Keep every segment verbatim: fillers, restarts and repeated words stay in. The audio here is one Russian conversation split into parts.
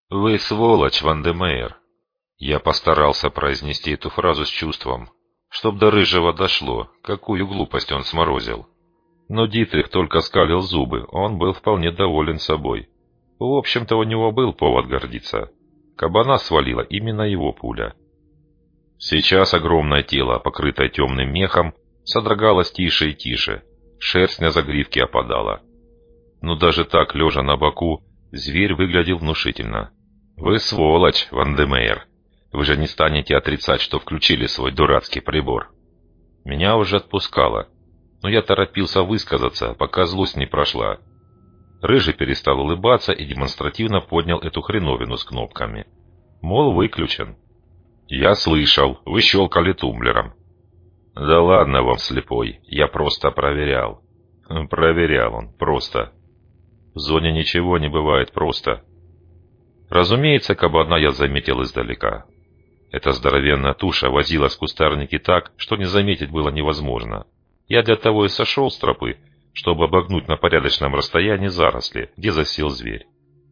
«Вы сволочь, Ван-де-Мейер!» Я постарался произнести эту фразу с чувством, чтоб до Рыжего дошло, какую глупость он сморозил. Но Дитрих только скалил зубы, он был вполне доволен собой. В общем-то, у него был повод гордиться. Кабана свалила именно его пуля. Сейчас огромное тело, покрытое темным мехом, содрогалось тише и тише, шерсть на загривке опадала. Но даже так, лежа на боку, зверь выглядел внушительно. «Вы сволочь, Ван-де-Мейер! Вы же не станете отрицать, что включили свой дурацкий прибор!» Меня уже отпускало, но я торопился высказаться, пока злость не прошла. Рыжий перестал улыбаться и демонстративно поднял эту хреновину с кнопками. Мол, выключен. «Я слышал, вы щелкали тумблером». «Да ладно вам, слепой, я просто проверял». Проверял он, просто. В зоне ничего не бывает просто. Разумеется, кабана я заметил издалека. Эта здоровенная туша возилась в кустарнике так, что не заметить было невозможно. Я для того и сошел с тропы, чтобы обогнуть на порядочном расстоянии заросли, где засел зверь.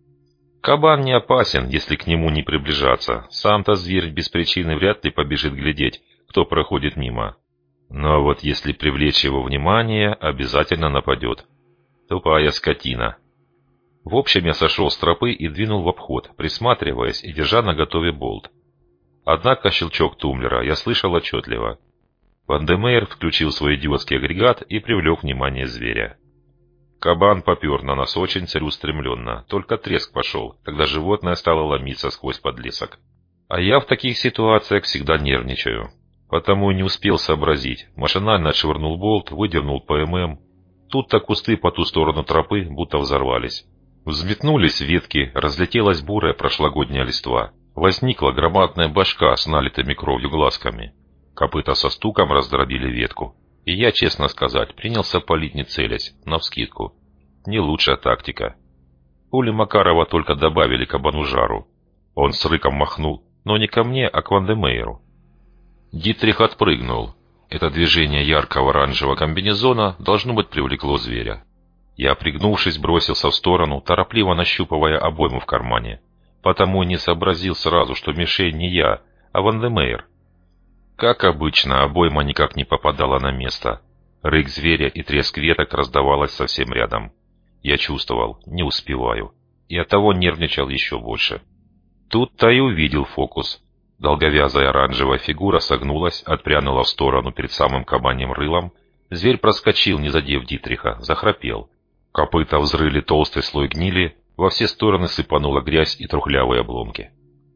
Кабан не опасен, если к нему не приближаться. Сам-то зверь без причины вряд ли побежит глядеть, кто проходит мимо. Но вот если привлечь его внимание, обязательно нападет. Тупая скотина. В общем, я сошел с тропы и двинул в обход, присматриваясь и держа наготове болт. Однако щелчок тумблера я слышал отчетливо. Ван-де-Мейер включил свой идиотский агрегат и привлек внимание зверя. Кабан попер на нас очень целеустремленно, только треск пошел, когда животное стало ломиться сквозь подлесок. А я в таких ситуациях всегда нервничаю, потому и не успел сообразить. Машинально отшвырнул болт, выдернул ПММ. Тут-то кусты по ту сторону тропы будто взорвались. Взметнулись ветки, разлетелась бурая прошлогодняя листва. Возникла громадная башка с налитыми кровью глазками. Копыта со стуком раздробили ветку. И я, честно сказать, принялся палить не целясь, навскидку. Не лучшая тактика. Пули Макарова только добавили кабану жару. Он с рыком махнул, но не ко мне, а к Ван-де-Мейеру. Дитрих отпрыгнул. Это движение яркого оранжевого комбинезона должно быть привлекло зверя. Я, пригнувшись, бросился в сторону, торопливо нащупывая обойму в кармане. Потому и не сообразил сразу, что мишень не я, а Ван-де-Мейер. Как обычно, обойма никак не попадала на место. Рык зверя и треск веток раздавалось совсем рядом. Я чувствовал, не успеваю, и оттого нервничал еще больше. Тут-то и увидел фокус. Долговязая оранжевая фигура согнулась, отпрянула в сторону перед самым кабаньим рылом. Зверь проскочил, не задев Дитриха, захрапел. Копыта взрыли толстый слой гнили, во все стороны сыпанула грязь и трухлявые обломки.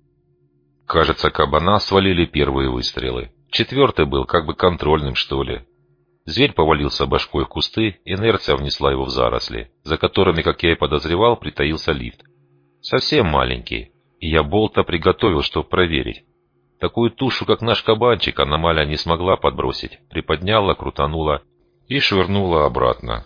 Кажется, кабана свалили первые выстрелы. Четвертый был как бы контрольным, что ли. Зверь повалился башкой в кусты, инерция внесла его в заросли, за которыми, как я и подозревал, притаился лифт. Совсем маленький, и я болта приготовил, чтобы проверить. Такую тушу, как наш кабанчик, аномалия не смогла подбросить, приподняла, крутанула и швырнула обратно.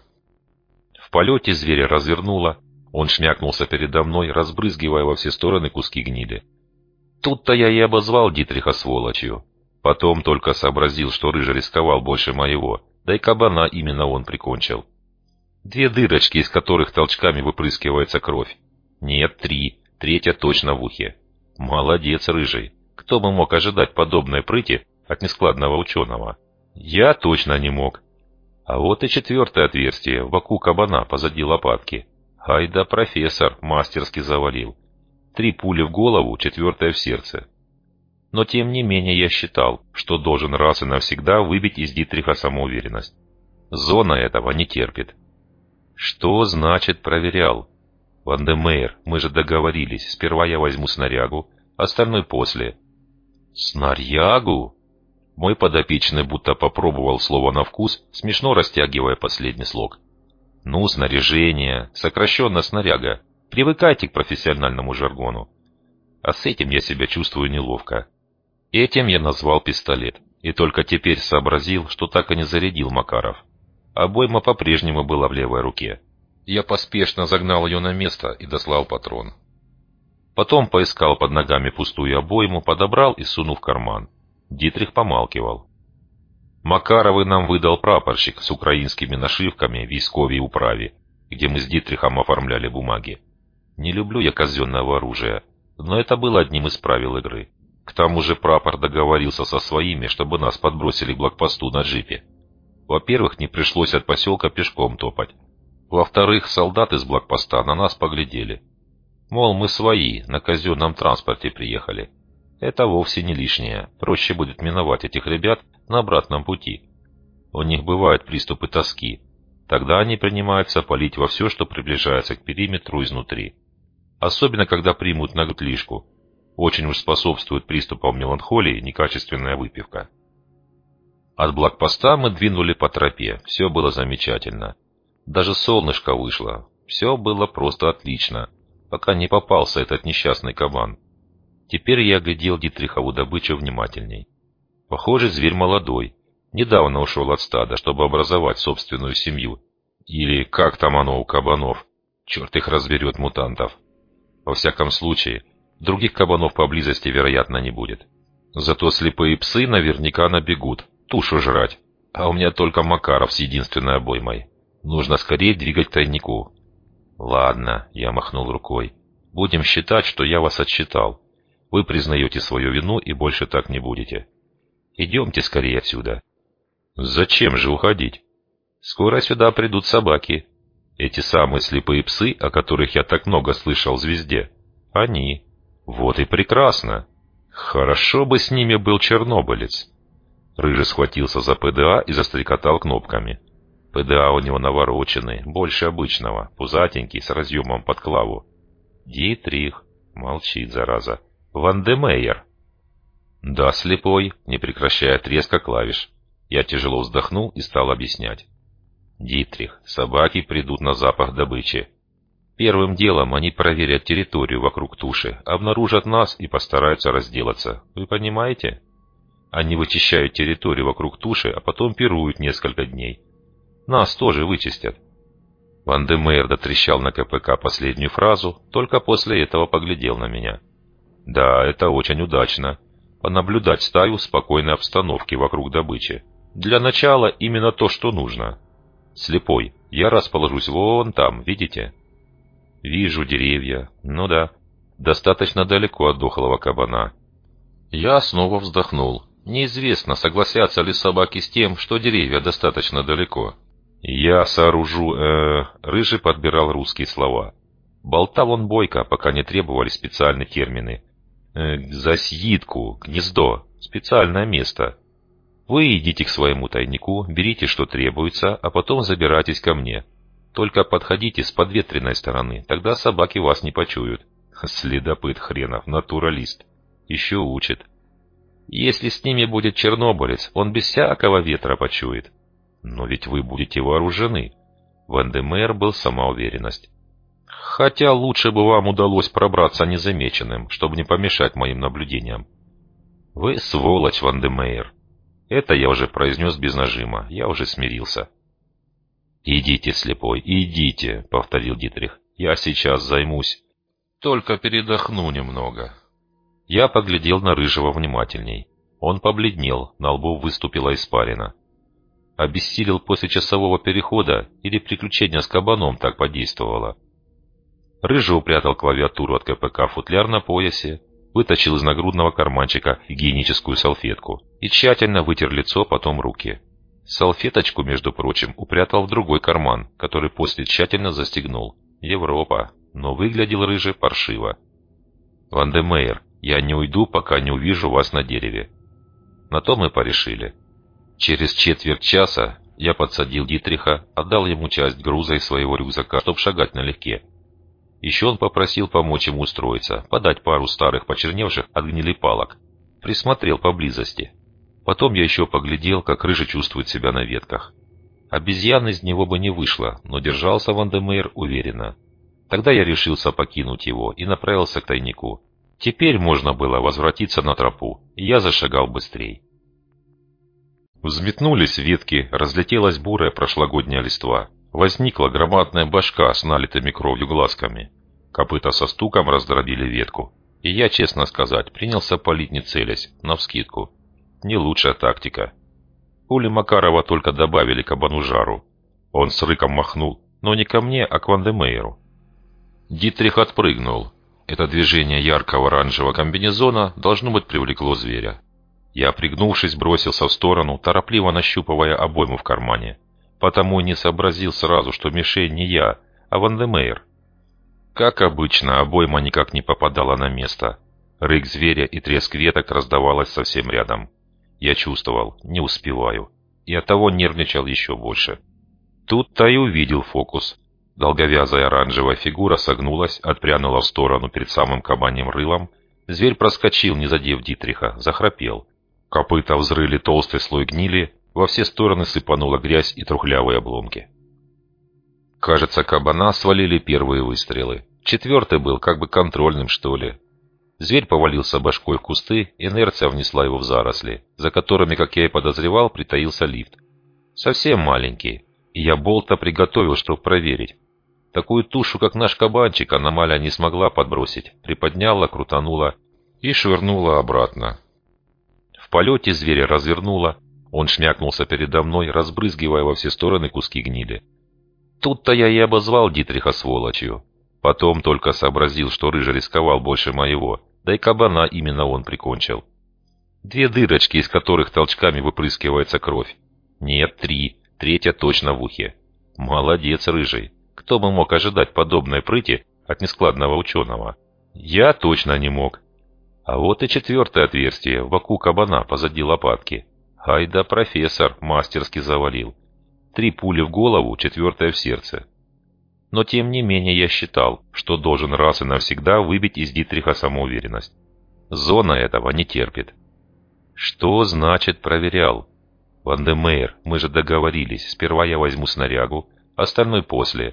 В полете зверя развернула, он шмякнулся передо мной, разбрызгивая во все стороны куски гнили. Тут-то я и обозвал Дитриха сволочью. Потом только сообразил, что Рыжий рисковал больше моего, да и кабана именно он прикончил. Две дырочки, из которых толчками выпрыскивается кровь. Нет, три, третья точно в ухе. Молодец, Рыжий. Кто бы мог ожидать подобной прыти от нескладного ученого? Я точно не мог. А вот и четвертое отверстие в боку кабана позади лопатки. Ай да профессор мастерски завалил. Три пули в голову, четвертая в сердце. Но тем не менее я считал, что должен раз и навсегда выбить из Дитриха самоуверенность. Зона этого не терпит. Что значит проверял? Ван-де-Мейер, мы же договорились, сперва я возьму снарягу, остальной после. Снарягу? Мой подопечный будто попробовал слово на вкус, смешно растягивая последний слог. Ну, снаряжение, сокращенно снаряга. Привыкайте к профессиональному жаргону. А с этим я себя чувствую неловко. Этим я назвал пистолет. И только теперь сообразил, что так и не зарядил Макаров. Обойма по-прежнему была в левой руке. Я поспешно загнал ее на место и дослал патрон. Потом поискал под ногами пустую обойму, подобрал и сунул в карман. Дитрих помалкивал. Макаровы нам выдал прапорщик с украинскими нашивками в військовій управе, где мы с Дитрихом оформляли бумаги. Не люблю я казенного оружия. Но это было одним из правил игры. К тому же прапор договорился со своими, чтобы нас подбросили к блокпосту на джипе. Во-первых, не пришлось от поселка пешком топать. Во-вторых, солдаты с блокпоста на нас поглядели. Мол, мы свои, на казенном транспорте приехали. Это вовсе не лишнее, проще будет миновать этих ребят на обратном пути. У них бывают приступы тоски. Тогда они принимаются палить во все, что приближается к периметру изнутри. Особенно, когда примут на грудь лишку. Очень уж способствует приступам меланхолии некачественная выпивка. От блокпоста мы двинули по тропе, все было замечательно. Даже солнышко вышло, все было просто отлично, пока не попался этот несчастный кабан. Теперь я оглядел Дитрихову добычу внимательней. Похоже, зверь молодой, недавно ушел от стада, чтобы образовать собственную семью. Или как там оно у кабанов, черт их разберет, мутантов. Во всяком случае, других кабанов поблизости, вероятно, не будет. Зато слепые псы наверняка набегут, тушу жрать. А у меня только Макаров с единственной обоймой. Нужно скорее двигать к тайнику. Ладно, я махнул рукой. Будем считать, что я вас отсчитал. Вы признаете свою вину и больше так не будете. Идемте скорее отсюда. Зачем же уходить? Скоро сюда придут собаки. Эти самые слепые псы, о которых я так много слышал в «Звезде». Они. Вот и прекрасно. Хорошо бы с ними был чернобылец. Рыжий схватился за ПДА и застрекотал кнопками. ПДА у него навороченный, больше обычного, пузатенький, с разъемом под клаву. Дитрих. Молчит, зараза. Вандемейер. Да, слепой, не прекращая треска клавиш. Я тяжело вздохнул и стал объяснять. Дитрих, собаки придут на запах добычи. Первым делом они проверят территорию вокруг туши, обнаружат нас и постараются разделаться. Вы понимаете? Они вычищают территорию вокруг туши, а потом пируют несколько дней. Нас тоже вычистят. Вандемейер дотрещал на КПК последнюю фразу, только после этого поглядел на меня. Да, это очень удачно. Понаблюдать стаю в спокойной обстановке вокруг добычи. Для начала именно то, что нужно. Слепой, я расположусь вон там, видите? Вижу деревья. Ну да, достаточно далеко от дохлого кабана. Я снова вздохнул. Неизвестно, согласятся ли собаки с тем, что деревья достаточно далеко. Я сооружу... Э, Рыжий подбирал русские слова. Болтал он бойко, пока не требовали специальные термины. Э, засидку, гнездо, специальное место. Вы идите к своему тайнику, берите, что требуется, а потом забирайтесь ко мне. Только подходите с подветренной стороны, тогда собаки вас не почуют. Следопыт хренов, натуралист. Еще учит. Если с ними будет чернобылец, он без всякого ветра почует. Но ведь вы будете вооружены. Вандемейер был самоуверенность. Хотя лучше бы вам удалось пробраться незамеченным, чтобы не помешать моим наблюдениям. Вы сволочь, Вандемейер. Это я уже произнес без нажима, я уже смирился. «Идите, слепой, идите», — повторил Дитрих. «Я сейчас займусь. Только передохну немного». Я поглядел на Рыжего внимательней. Он побледнел, на лбу выступила испарина. Обессилел после часового перехода или приключение с кабаном так подействовало? Рыжий упрятал клавиатуру от КПК в футляр на поясе, вытащил из нагрудного карманчика гигиеническую салфетку и тщательно вытер лицо, потом руки. Салфеточку, между прочим, упрятал в другой карман, который после тщательно застегнул. Европа, но выглядел Рыжий паршиво. «Вандемейер, я не уйду, пока не увижу вас на дереве». На то мы порешили. Через четверть часа я подсадил Дитриха, отдал ему часть груза из своего рюкзака, чтоб шагать налегке. Еще он попросил помочь ему устроиться, подать пару старых почерневших от гнили палок. Присмотрел поблизости. Потом я еще поглядел, как Рыжий чувствует себя на ветках. Обезьян из него бы не вышло, но держался Вандемейер уверенно. Тогда я решился покинуть его и направился к тайнику. Теперь можно было возвратиться на тропу, и я зашагал быстрей. Взметнулись ветки, разлетелась бурая прошлогодняя листва. Возникла громадная башка с налитыми кровью глазками. Копыта со стуком раздробили ветку. И я, честно сказать, принялся палить не целясь, навскидку. Не лучшая тактика. Пули Макарова только добавили кабану жару. Он с рыком махнул, но не ко мне, а к Вандемейеру. Дитрих отпрыгнул. Это движение яркого оранжевого комбинезона должно быть привлекло зверя. Я, пригнувшись, бросился в сторону, торопливо нащупывая обойму в кармане. Потому и не сообразил сразу, что мишень не я, а Ван де Мейер. Как обычно, обойма никак не попадала на место. Рык зверя и треск веток раздавалось совсем рядом. Я чувствовал, не успеваю, и оттого нервничал еще больше. Тут-то и увидел фокус. Долговязая оранжевая фигура согнулась, отпрянула в сторону перед самым кабаньим рылом. Зверь проскочил, не задев Дитриха, захрапел. Копыта взрыли толстый слой гнили, во все стороны сыпанула грязь и трухлявые обломки. Кажется, кабана свалили первые выстрелы. Четвертый был как бы контрольным, что ли. Зверь повалился башкой в кусты, инерция внесла его в заросли, за которыми, как я и подозревал, притаился лифт. Совсем маленький, и я болта приготовил, чтобы проверить. Такую тушу, как наш кабанчик, аномалия не смогла подбросить, приподняла, крутанула и швырнула обратно. В полете зверя развернула, он шмякнулся передо мной, разбрызгивая во все стороны куски гнили. Тут-то я и обозвал Дитриха сволочью. Потом только сообразил, что Рыжий рисковал больше моего, да и кабана именно он прикончил. Две дырочки, из которых толчками выпрыскивается кровь. Нет, три, третья точно в ухе. Молодец, Рыжий. Кто бы мог ожидать подобной прыти от нескладного ученого? Я точно не мог. А вот и четвертое отверстие в боку кабана позади лопатки. Ай да профессор мастерски завалил. Три пули в голову, четвертая в сердце. Но тем не менее я считал, что должен раз и навсегда выбить из Дитриха самоуверенность. Зона этого не терпит. Что значит проверял? Ван де Мейер, мы же договорились, сперва я возьму снарягу, остальной после.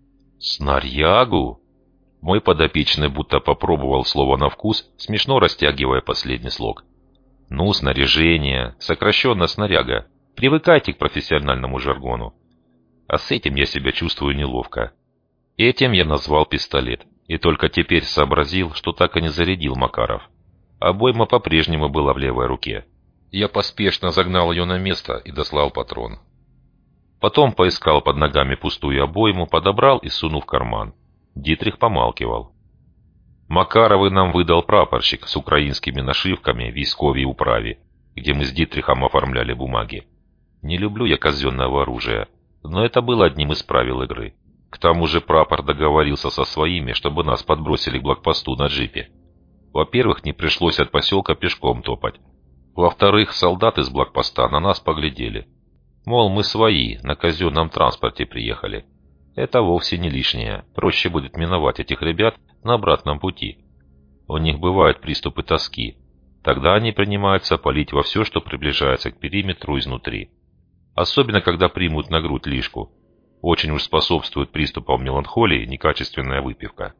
Снарягу? Мой подопечный будто попробовал слово на вкус, смешно растягивая последний слог. Ну, снаряжение, сокращенно снаряга. Привыкайте к профессиональному жаргону. А с этим я себя чувствую неловко. Этим я назвал пистолет, и только теперь сообразил, что так и не зарядил Макаров. Обойма по-прежнему была в левой руке. Я поспешно загнал ее на место и дослал патрон. Потом поискал под ногами пустую обойму, подобрал и сунул в карман. Дитрих помалкивал. Макаровы нам выдал прапорщик с украинскими нашивками в військовій управе, где мы с Дитрихом оформляли бумаги. Не люблю я казенного оружия, но это было одним из правил игры. К тому же прапор договорился со своими, чтобы нас подбросили к блокпосту на джипе. Во-первых, не пришлось от поселка пешком топать. Во-вторых, солдаты с блокпоста на нас поглядели. Мол, мы свои, на казенном транспорте приехали. Это вовсе не лишнее, проще будет миновать этих ребят на обратном пути. У них бывают приступы тоски. Тогда они принимаются палить во все, что приближается к периметру изнутри. Особенно, когда примут на грудь лишку. Очень уж способствует приступам меланхолии некачественная выпивка.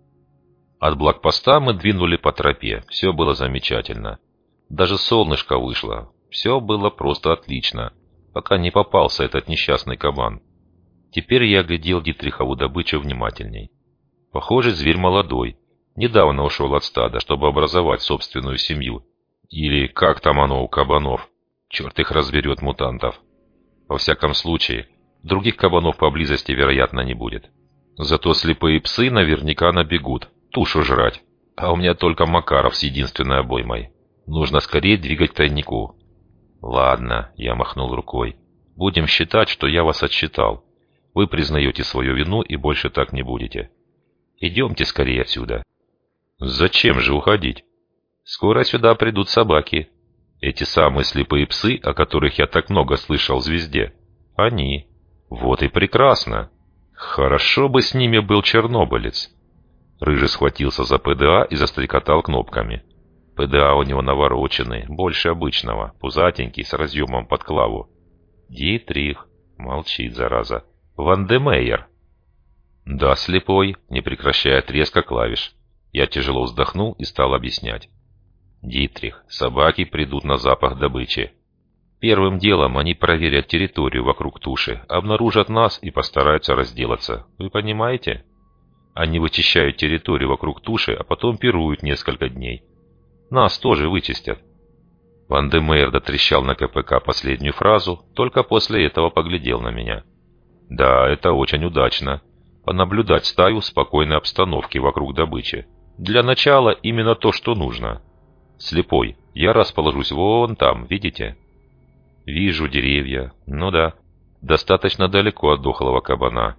От блокпоста мы двинули по тропе, все было замечательно. Даже солнышко вышло, все было просто отлично, пока не попался этот несчастный кабан. Теперь я оглядел Дитрихову добычу внимательней. Похоже, зверь молодой, недавно ушел от стада, чтобы образовать собственную семью. Или как там оно у кабанов, черт их разберет, мутантов. Во всяком случае, других кабанов поблизости, вероятно, не будет. Зато слепые псы наверняка набегут, тушу жрать. А у меня только Макаров с единственной обоймой. Нужно скорее двигать к тайнику. Ладно, я махнул рукой. Будем считать, что я вас отсчитал. Вы признаете свою вину и больше так не будете. Идемте скорее отсюда. Зачем же уходить? Скоро сюда придут собаки. Эти самые слепые псы, о которых я так много слышал в «Звезде». Они. Вот и прекрасно. Хорошо бы с ними был чернобылец. Рыжий схватился за ПДА и застрекотал кнопками. ПДА у него навороченный, больше обычного, пузатенький, с разъемом под клаву. Дитрих. Молчит, зараза. Ван де Мейер. Да, слепой, не прекращая треска клавиш. Я тяжело вздохнул и стал объяснять. Дитрих, собаки придут на запах добычи. Первым делом они проверят территорию вокруг туши, обнаружат нас и постараются разделаться. Вы понимаете? Они вычищают территорию вокруг туши, а потом пируют несколько дней. Нас тоже вычистят. Ван де Мейер дотрещал на КПК последнюю фразу, только после этого поглядел на меня. Да, это очень удачно. Понаблюдать стаю в спокойной обстановке вокруг добычи. Для начала именно то, что нужно. Слепой, я расположусь вон там, видите? Вижу деревья. Ну да, достаточно далеко от дохлого кабана.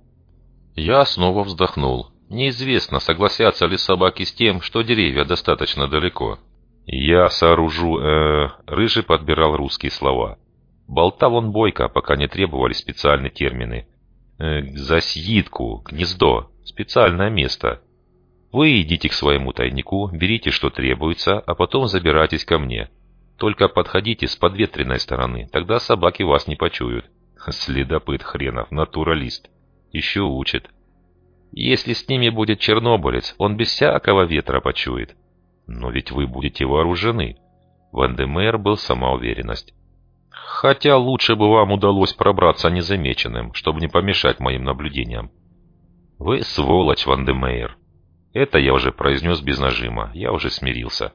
Я снова вздохнул. Неизвестно, согласятся ли собаки с тем, что деревья достаточно далеко. Я сооружу... Э, Рыжий подбирал русские слова. Болтал он бойко, пока не требовали специальные термины. Э, засидку, гнездо, специальное место. Вы идите к своему тайнику, берите, что требуется, а потом забирайтесь ко мне. Только подходите с подветренной стороны, тогда собаки вас не почуют. Следопыт хренов, натуралист. Еще учит. Если с ними будет чернобылец, он без всякого ветра почует. Но ведь вы будете вооружены. Ван-де-Мейер был сама уверенность. Хотя лучше бы вам удалось пробраться незамеченным, чтобы не помешать моим наблюдениям. Вы сволочь, Ван-де-Мейер. Это я уже произнес без нажима, я уже смирился.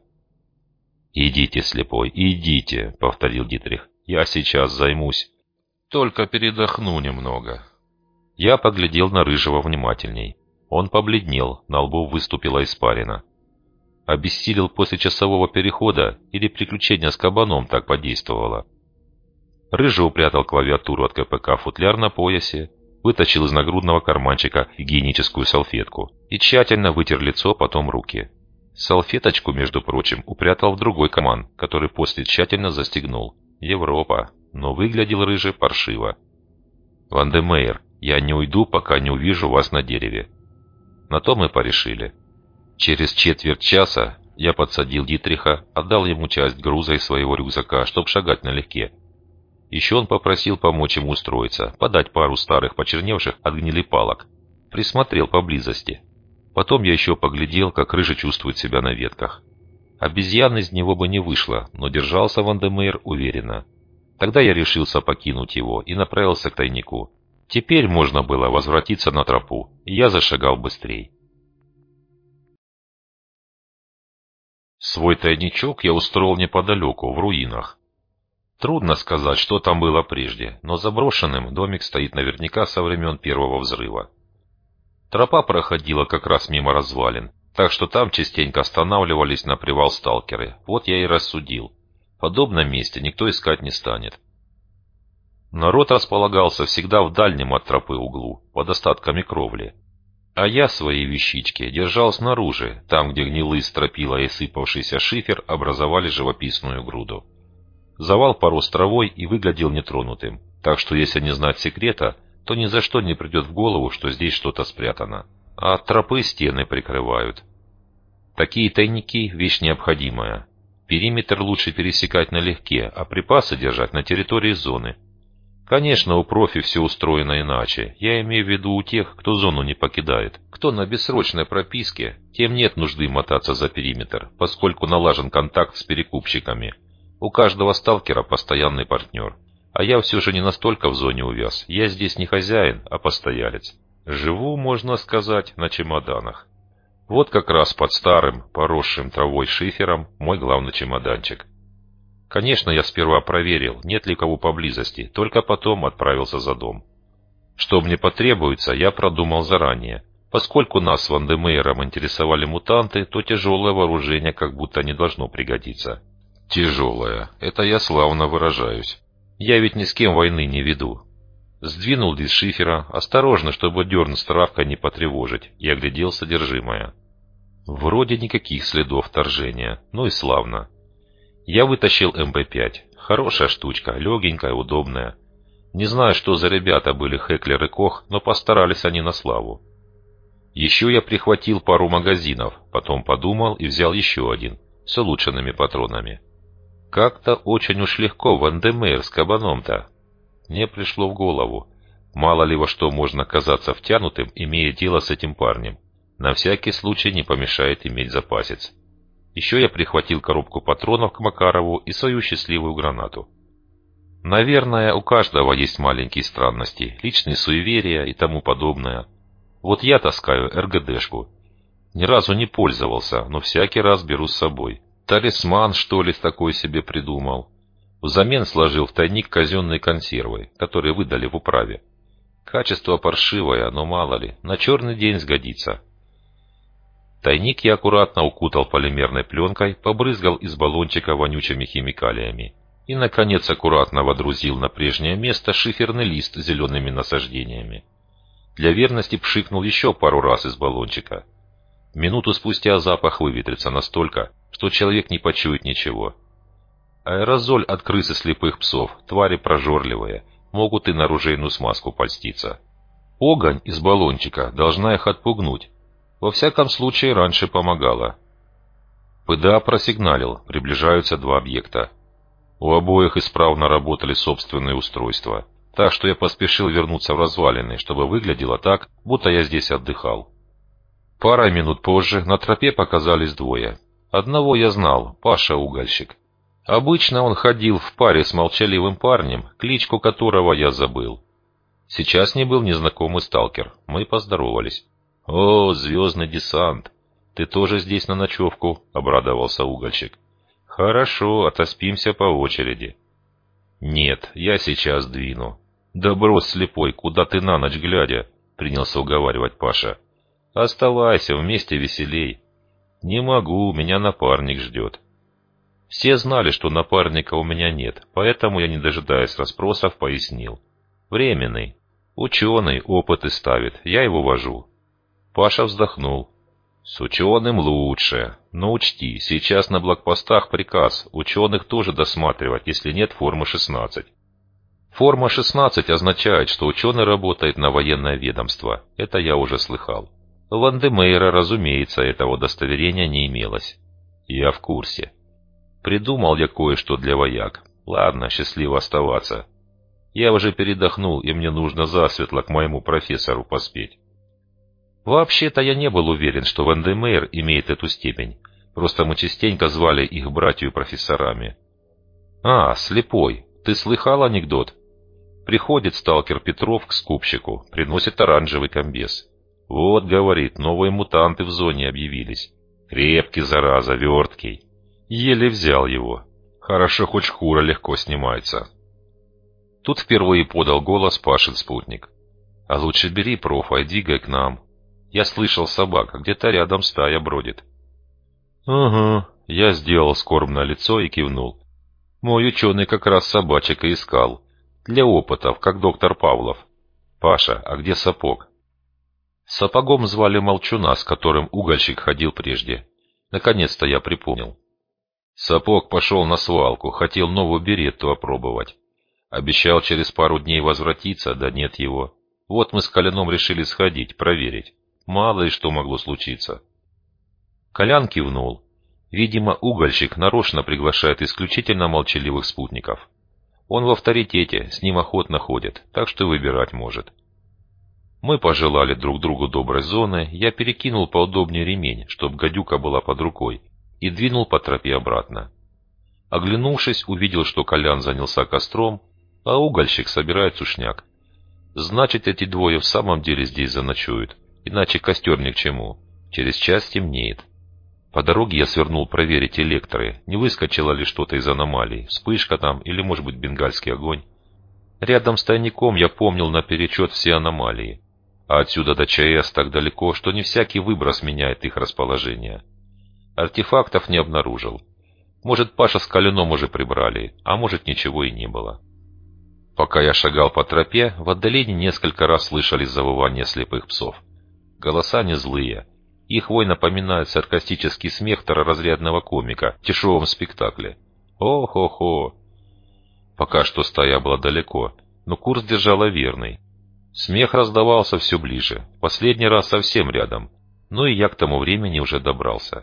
«Идите, слепой, идите», — повторил Дитрих. «Я сейчас займусь. Только передохну немного». Я поглядел на Рыжего внимательней. Он побледнел, на лбу выступила испарина. Обессилел после часового перехода или приключение с кабаном так подействовало? Рыжий упрятал клавиатуру от ка пэ ка в футляр на поясе, вытащил из нагрудного карманчика гигиеническую салфетку и тщательно вытер лицо, потом руки. Салфеточку, между прочим, упрятал в другой карман, который после тщательно застегнул. Европа. Но выглядел Рыжий паршиво. «Ван-де-Мейер, я не уйду, пока не увижу вас на дереве». На то мы порешили. Через четверть часа я подсадил Дитриха, отдал ему часть груза из своего рюкзака, чтоб шагать налегке. Еще он попросил помочь ему устроиться, подать пару старых почерневших от гнили палок. Присмотрел поблизости. Потом я еще поглядел, как Рыжий чувствует себя на ветках. Обезьян из него бы не вышло, но держался Ван-де-Мейер уверенно. Тогда я решился покинуть его и направился к тайнику. Теперь можно было возвратиться на тропу, и я зашагал быстрей. Свой тайничок я устроил неподалеку, в руинах. Трудно сказать, что там было прежде, но заброшенным домик стоит наверняка со времен первого взрыва. Тропа проходила как раз мимо развалин, так что там частенько останавливались на привал сталкеры. Вот я и рассудил. В подобном месте никто искать не станет. Народ располагался всегда в дальнем от тропы углу, под остатками кровли. А я свои вещички держал снаружи, там, где гнилые стропила и сыпавшийся шифер образовали живописную груду. Завал порос травой и выглядел нетронутым, так что если не знать секрета, то ни за что не придет в голову, что здесь что-то спрятано. А от тропы стены прикрывают. Такие тайники – вещь необходимая. Периметр лучше пересекать налегке, а припасы держать на территории зоны. Конечно, у профи все устроено иначе. Я имею в виду у тех, кто зону не покидает. Кто на бессрочной прописке, тем нет нужды мотаться за периметр, поскольку налажен контакт с перекупщиками. У каждого сталкера постоянный партнер. А я все же не настолько в зоне увяз. Я здесь не хозяин, а постоялец. Живу, можно сказать, на чемоданах. Вот как раз под старым, поросшим травой шифером, мой главный чемоданчик. Конечно, я сперва проверил, нет ли кого поблизости, только потом отправился за дом. Что мне потребуется, я продумал заранее. Поскольку нас с Ван-де-Мейером интересовали мутанты, то тяжелое вооружение как будто не должно пригодиться. Тяжелое. Это я славно выражаюсь. Я ведь ни с кем войны не веду. Сдвинул лист шифера, осторожно, чтобы дерн с травкой не потревожить, и оглядел содержимое. Вроде никаких следов вторжения, ну и славно. Я вытащил эм пэ пять. Хорошая штучка, легенькая, удобная. Не знаю, что за ребята были Хеклер и Кох, но постарались они на славу. Еще я прихватил пару магазинов, потом подумал и взял еще один, с улучшенными патронами. Как-то очень уж легко Ван-де-Мейер с кабаном-то. Мне пришло в голову, мало ли во что можно казаться втянутым, имея дело с этим парнем. На всякий случай не помешает иметь запасец. Еще я прихватил коробку патронов к Макарову и свою счастливую гранату. Наверное, у каждого есть маленькие странности, личные суеверия и тому подобное. Вот я таскаю эр гэ дэшку. Ни разу не пользовался, но всякий раз беру с собой. Талисман, что ли, такой себе придумал. Взамен сложил в тайник казенные консервы, которые выдали в управе. Качество паршивое, но мало ли, на черный день сгодится. Тайник я аккуратно укутал полимерной пленкой, побрызгал из баллончика вонючими химикалиями и, наконец, аккуратно водрузил на прежнее место шиферный лист с зелеными насаждениями. Для верности пшикнул еще пару раз из баллончика. Минуту спустя запах выветрится настолько, что человек не почует ничего. Аэрозоль от крыс и слепых псов, твари прожорливые, могут и на оружейную смазку польститься. Огонь из баллончика должна их отпугнуть. Во всяком случае, раньше помогала. ПДА просигналил, приближаются два объекта. У обоих исправно работали собственные устройства, так что я поспешил вернуться в развалины, чтобы выглядело так, будто я здесь отдыхал. Парой минут позже на тропе показались двое. Одного я знал, Паша Угольщик. Обычно он ходил в паре с молчаливым парнем, кличку которого я забыл. Сейчас не был незнакомый сталкер, мы поздоровались. «О, звездный десант! Ты тоже здесь на ночевку?» — обрадовался Угольщик. «Хорошо, отоспимся по очереди». «Нет, я сейчас двину». «Да брось, слепой, куда ты на ночь глядя?» — принялся уговаривать Паша. «Оставайся, вместе веселей». «Не могу, меня напарник ждет». Все знали, что напарника у меня нет, поэтому я, не дожидаясь расспросов, пояснил. «Временный. Ученый опыты ставит, я его вожу». Паша вздохнул. «С ученым лучше. Но учти, сейчас на блокпостах приказ, ученых тоже досматривать, если нет формы шестнадцать. Форма шестнадцать означает, что ученый работает на военное ведомство. Это я уже слыхал. У Вандемейра, разумеется, этого удостоверения не имелось. Я в курсе. Придумал я кое-что для вояк. Ладно, счастливо оставаться. Я уже передохнул, и мне нужно засветло к моему профессору поспеть». Вообще-то я не был уверен, что Вандемейр имеет эту степень. Просто мы частенько звали их братью-профессорами. «А, слепой, ты слыхал анекдот?» Приходит сталкер Петров к скупщику, приносит оранжевый комбез. «Вот, — говорит, — новые мутанты в зоне объявились. Крепкий, зараза, верткий. Еле взял его. Хорошо, хоть шкура легко снимается». Тут впервые подал голос Пашин спутник. «А лучше бери, профа, и двигай к нам. Я слышал собак, где-то рядом стая бродит». «Угу», — я сделал скорбное лицо и кивнул. «Мой ученый как раз собачек и искал. Для опытов, как доктор Павлов. Паша, а где сапог?» Сапогом звали Молчуна, с которым Угольщик ходил прежде. Наконец-то я припомнил. Сапог пошел на свалку, хотел новую беретту опробовать. Обещал через пару дней возвратиться, да нет его. Вот мы с Коляном решили сходить, проверить. Мало ли что могло случиться. Колян кивнул. Видимо, Угольщик нарочно приглашает исключительно молчаливых спутников. Он в авторитете, с ним охотно ходит, так что выбирать может. Мы пожелали друг другу доброй зоны, я перекинул поудобнее ремень, чтоб гадюка была под рукой, и двинул по тропе обратно. Оглянувшись, увидел, что Колян занялся костром, а Угольщик собирает сушняк. Значит, эти двое в самом деле здесь заночуют, иначе костер ни к чему. Через час темнеет. По дороге я свернул проверить электоры, не выскочило ли что-то из аномалий, вспышка там или, может быть, бенгальский огонь. Рядом с тайником я помнил наперечет все аномалии, а отсюда до ЧАЭС так далеко, что не всякий выброс меняет их расположение. Артефактов не обнаружил. Может, Паша с Коляном уже прибрали, а может, ничего и не было. Пока я шагал по тропе, в отдалении несколько раз слышались завывания слепых псов. Голоса не злые. Их вой напоминает саркастический смех второразрядного комика в дешевом спектакле. О-хо-хо! Пока что стая была далеко, но курс держала верный. Смех раздавался все ближе, последний раз совсем рядом, но и я к тому времени уже добрался.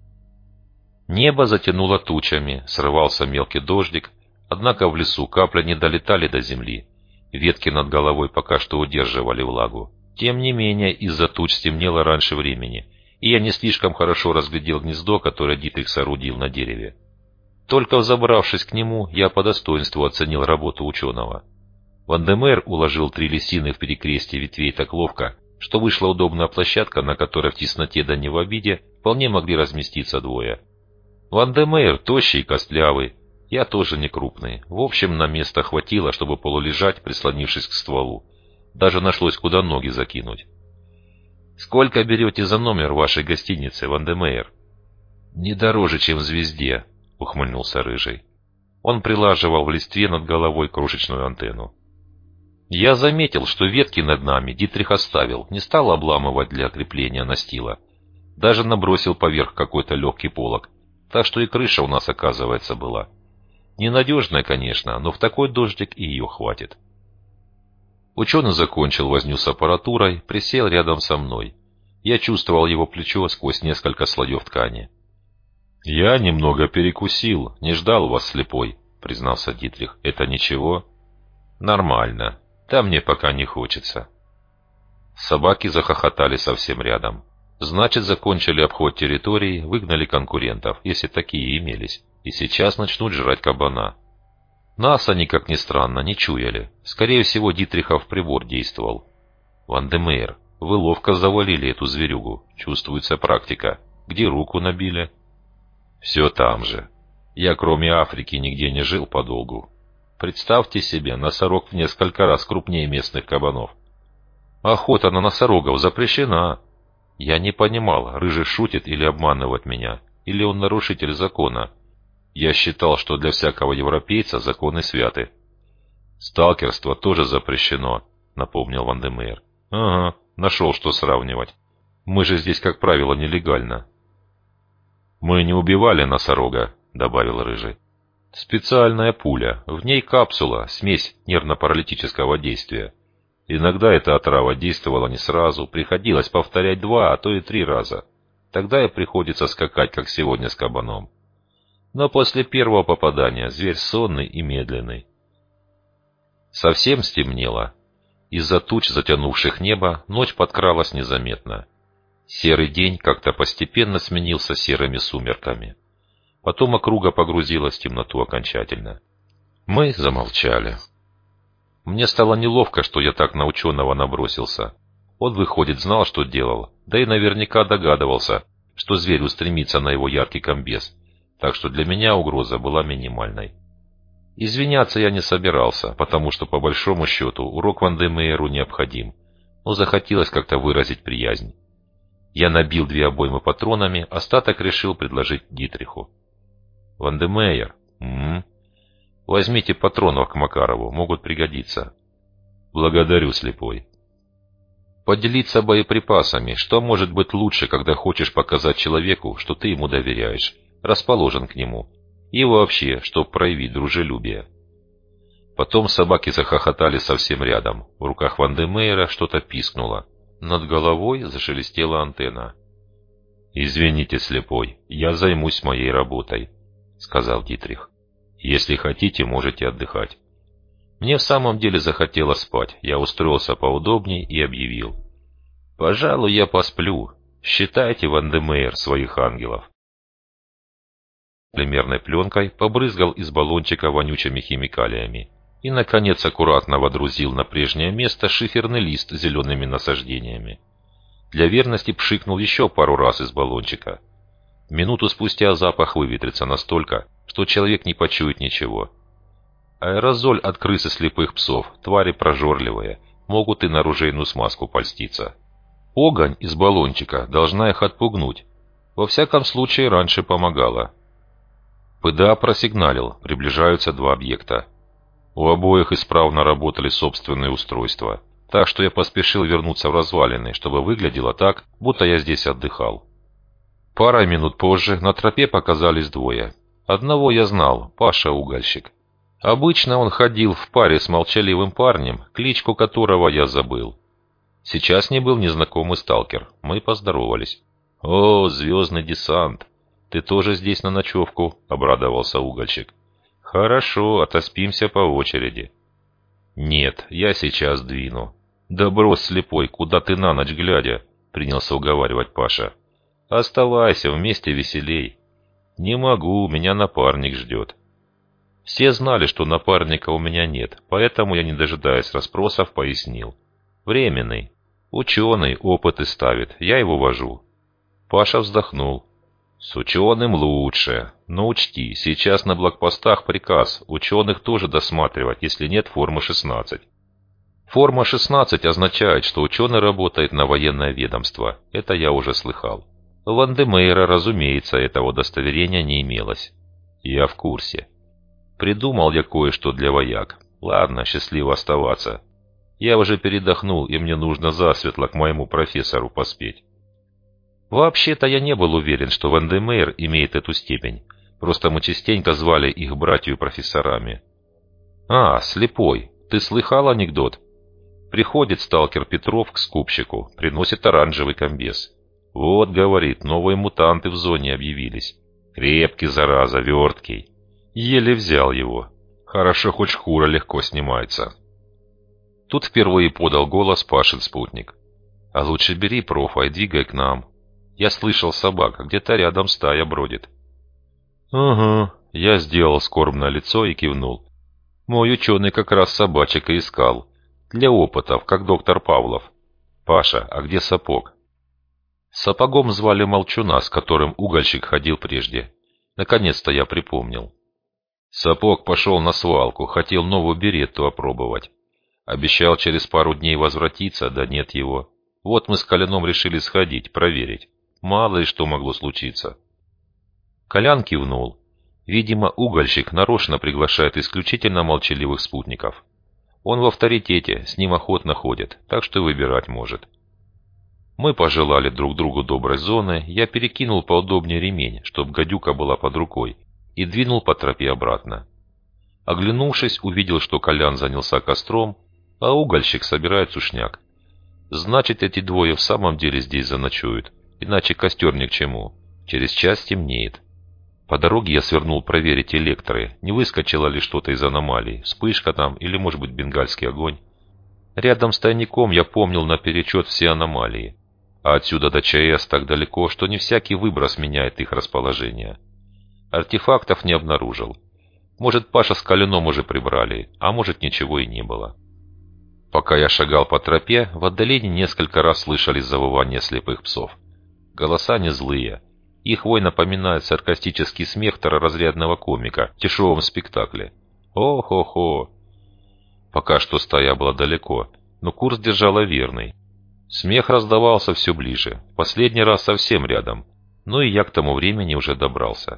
Небо затянуло тучами, срывался мелкий дождик, однако в лесу капли не долетали до земли. Ветки над головой пока что удерживали влагу. Тем не менее, из-за туч стемнело раньше времени, и я не слишком хорошо разглядел гнездо, которое Дитрих соорудил на дереве. Только взобравшись к нему, я по достоинству оценил работу ученого. Вандемейр уложил три лисины в перекрестие ветвей так ловко, что вышла удобная площадка, на которой в тесноте да не в обиде вполне могли разместиться двое. Вандемейр тощий и костлявый, я тоже не крупный. В общем, на место хватило, чтобы полулежать, прислонившись к стволу. Даже нашлось, куда ноги закинуть. Сколько берете за номер в вашей гостинице, Ван-де-Мейер? Не дороже, чем в «Звезде», ухмыльнулся Рыжий. Он прилаживал в листве над головой крошечную антенну. Я заметил, что ветки над нами Дитрих оставил, не стал обламывать для крепления настила. Даже набросил поверх какой-то легкий полог, так что и крыша у нас, оказывается, была. Ненадежная, конечно, но в такой дождик и ее хватит. Ученый закончил возню с аппаратурой, присел рядом со мной. Я чувствовал его плечо сквозь несколько слоев ткани. «Я немного перекусил, не ждал вас, слепой», — признался Дитрих. «Это ничего?» «Нормально. Да мне пока не хочется». Собаки захохотали совсем рядом. Значит, закончили обход территории, выгнали конкурентов, если такие имелись, и сейчас начнут жрать кабана. Нас они, как ни странно, не чуяли. Скорее всего, Дитрихов прибор действовал. «Ван-де-Мейер, вы ловко завалили эту зверюгу. Чувствуется практика. Где руку набили?» «Все там же. Я, кроме Африки, нигде не жил подолгу. Представьте себе, носорог в несколько раз крупнее местных кабанов. Охота на носорогов запрещена». Я не понимал, Рыжий шутит или обманывает меня, или он нарушитель закона. Я считал, что для всякого европейца законы святы. «Сталкерство тоже запрещено», — напомнил Ван-де-Мейер. «Ага, нашел, что сравнивать. Мы же здесь, как правило, нелегально». «Мы не убивали носорога», — добавил Рыжий. «Специальная пуля. В ней капсула, смесь нервно-паралитического действия. Иногда эта отрава действовала не сразу, приходилось повторять два, а то и три раза. Тогда и приходится скакать, как сегодня с кабаном. Но после первого попадания зверь сонный и медленный». Совсем стемнело. Из-за туч, затянувших небо, ночь подкралась незаметно. Серый день как-то постепенно сменился серыми сумерками. Потом округа погрузилась в темноту окончательно. Мы замолчали. Мне стало неловко, что я так на ученого набросился. Он, выходит, знал, что делал, да и наверняка догадывался, что зверь устремится на его яркий комбез, так что для меня угроза была минимальной. Извиняться я не собирался, потому что, по большому счету, урок Ван-де-Мейеру необходим, но захотелось как-то выразить приязнь. Я набил две обоймы патронами, остаток решил предложить Дитриху. «Ван-де-Мейер, м-м, возьмите патронов к Макарову, могут пригодиться». «Благодарю, слепой». Поделиться боеприпасами, что может быть лучше, когда хочешь показать человеку, что ты ему доверяешь, расположен к нему, и вообще, чтоб проявить дружелюбие. Потом собаки захохотали совсем рядом, в руках Ван-де-Мейера что-то пискнуло. Над головой зашелестела антенна. «Извините, слепой, я займусь моей работой», — сказал Дитрих. «Если хотите, можете отдыхать». Мне в самом деле захотелось спать. Я устроился поудобней и объявил: «Пожалуй, я посплю. Считайте, Ван-де-Мейер, своих ангелов». Полимерной пленкой побрызгал из баллончика вонючими химикалиями и, наконец, аккуратно водрузил на прежнее место шиферный лист с зелеными насаждениями. Для верности пшикнул еще пару раз из баллончика. Минуту спустя запах выветрится настолько, что человек не почует ничего. Аэрозоль от крыс и слепых псов, твари прожорливые, могут и на оружейную смазку польститься. Огонь из баллончика должна их отпугнуть. Во всяком случае, раньше помогала. ПДА просигналил, приближаются два объекта. У обоих исправно работали собственные устройства, так что я поспешил вернуться в развалины, чтобы выглядело так, будто я здесь отдыхал. Парой минут позже на тропе показались двое. Одного я знал, Паша Угольщик. Обычно он ходил в паре с молчаливым парнем, кличку которого я забыл. Сейчас не был незнакомый сталкер, мы поздоровались. «О, звездный десант! Ты тоже здесь на ночевку?» — обрадовался Угольщик. «Хорошо, отоспимся по очереди». «Нет, я сейчас двину». «Да брось, слепой, куда ты на ночь глядя?» — принялся уговаривать Паша. «Оставайся, вместе веселей». «Не могу, меня напарник ждет». Все знали, что напарника у меня нет, поэтому я, не дожидаясь расспросов, пояснил. «Временный. Ученый, опыты ставит, я его вожу». Паша вздохнул. «С ученым лучше. Но учти, сейчас на блокпостах приказ ученых тоже досматривать, если нет формы шестнадцать». Форма шестнадцать означает, что ученый работает на военное ведомство. Это я уже слыхал. У Вандемейра, разумеется, этого удостоверения не имелось. Я в курсе. Придумал я кое-что для вояк. Ладно, счастливо оставаться. Я уже передохнул, и мне нужно засветло к моему профессору поспеть. Вообще-то я не был уверен, что Вандемейр имеет эту степень. Просто мы частенько звали их братью профессорами. А, слепой, ты слыхал анекдот? Приходит сталкер Петров к скупщику, приносит оранжевый комбез. Вот, говорит, новые мутанты в зоне объявились. Крепкий, зараза, верткий. Еле взял его. Хорошо, хоть шкура легко снимается. Тут впервые подал голос Пашин спутник. А лучше бери профа и двигай к нам. Я слышал собака, где-то рядом стая бродит. Угу, я сделал скорбное лицо и кивнул. Мой ученый как раз собачек и искал. Для опытов, как доктор Павлов. Паша, а где сапог? Сапогом звали Молчуна, с которым угольщик ходил прежде. Наконец-то я припомнил. Сапог пошел на свалку, хотел новую беретту опробовать. Обещал через пару дней возвратиться, да нет его. Вот мы с Коляном решили сходить, проверить. Мало ли что могло случиться. Колян кивнул. Видимо, угольщик нарочно приглашает исключительно молчаливых спутников. Он в авторитете, с ним охотно ходит, так что выбирать может. Мы пожелали друг другу доброй зоны, я перекинул поудобнее ремень, чтоб гадюка была под рукой, и двинул по тропе обратно. Оглянувшись, увидел, что Колян занялся костром, а угольщик собирает сушняк. Значит, эти двое в самом деле здесь заночуют, иначе костер ни к чему. Через час темнеет. По дороге я свернул проверить электры, не выскочило ли что-то из аномалий, вспышка там или, может быть, бенгальский огонь. Рядом с тайником я помнил наперечет все аномалии, а отсюда до ЧАЭС так далеко, что не всякий выброс меняет их расположение. Артефактов не обнаружил. Может, Паша с Коляном уже прибрали, а может, ничего и не было. Пока я шагал по тропе, в отдалении несколько раз слышались завывания слепых псов. Голоса не злые. Их вой напоминает саркастический смех второразрядного комика в дешевом спектакле. О-хо-хо! Пока что стая была далеко, но курс держала верный. Смех раздавался все ближе, в последний раз совсем рядом, но и я к тому времени уже добрался.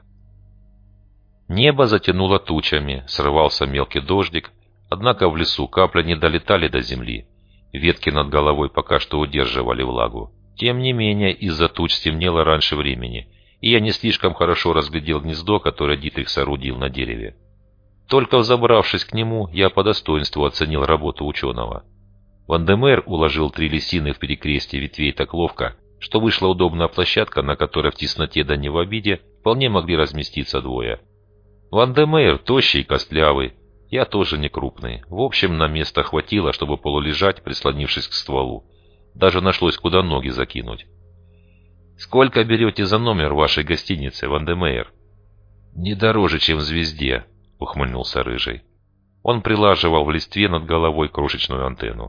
Небо затянуло тучами, срывался мелкий дождик, однако в лесу капли не долетали до земли. Ветки над головой пока что удерживали влагу. Тем не менее, из-за туч стемнело раньше времени, и я не слишком хорошо разглядел гнездо, которое Дитрих соорудил на дереве. Только взобравшись к нему, я по достоинству оценил работу ученого. Вандемейр уложил три лисины в перекрестие ветвей так ловко, что вышла удобная площадка, на которой в тесноте да не в обиде вполне могли разместиться двое. Вандемейр тощий и костлявый, я тоже не крупный. В общем, на место хватило, чтобы полулежать, прислонившись к стволу. Даже нашлось, куда ноги закинуть. «Сколько берете за номер вашей гостиницы, Вандемейр?» «Не дороже, чем в «Звезде», — ухмыльнулся Рыжий. Он прилаживал в листве над головой крошечную антенну.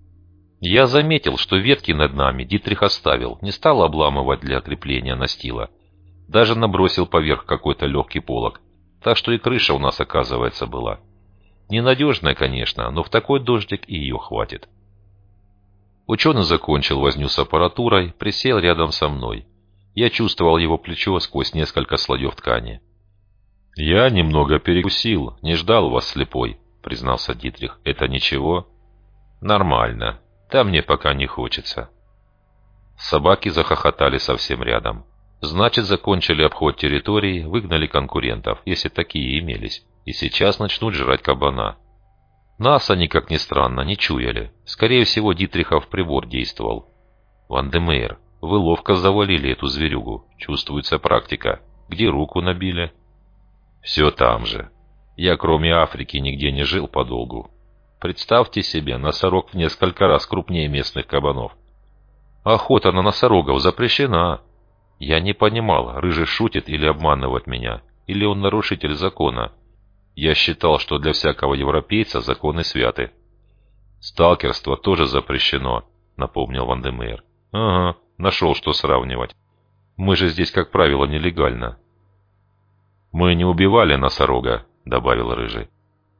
Я заметил, что ветки над нами Дитрих оставил, не стал обламывать для крепления настила. Даже набросил поверх какой-то легкий полог, так что и крыша у нас, оказывается, была. Ненадежная, конечно, но в такой дождик и ее хватит. Ученый закончил возню с аппаратурой, присел рядом со мной. Я чувствовал его плечо сквозь несколько слоев ткани. «Я немного перекусил, не ждал вас, слепой», — признался Дитрих. «Это ничего?» «Нормально. Да мне пока не хочется». Собаки захохотали совсем рядом. Значит, закончили обход территории, выгнали конкурентов, если такие имелись, и сейчас начнут жрать кабана. Нас они, как ни странно, не чуяли. Скорее всего, Дитрихов прибор действовал. «Вандемейр, вы ловко завалили эту зверюгу. Чувствуется практика. Где руку набили?» «Все там же. Я, кроме Африки, нигде не жил подолгу. Представьте себе, носорог в несколько раз крупнее местных кабанов. Охота на носорогов запрещена». Я не понимал, Рыжий шутит или обманывает меня, или он нарушитель закона. Я считал, что для всякого европейца законы святы. «Сталкерство тоже запрещено», — напомнил Вандемейр. «Ага, нашел, что сравнивать. Мы же здесь, как правило, нелегально». «Мы не убивали носорога», — добавил Рыжий.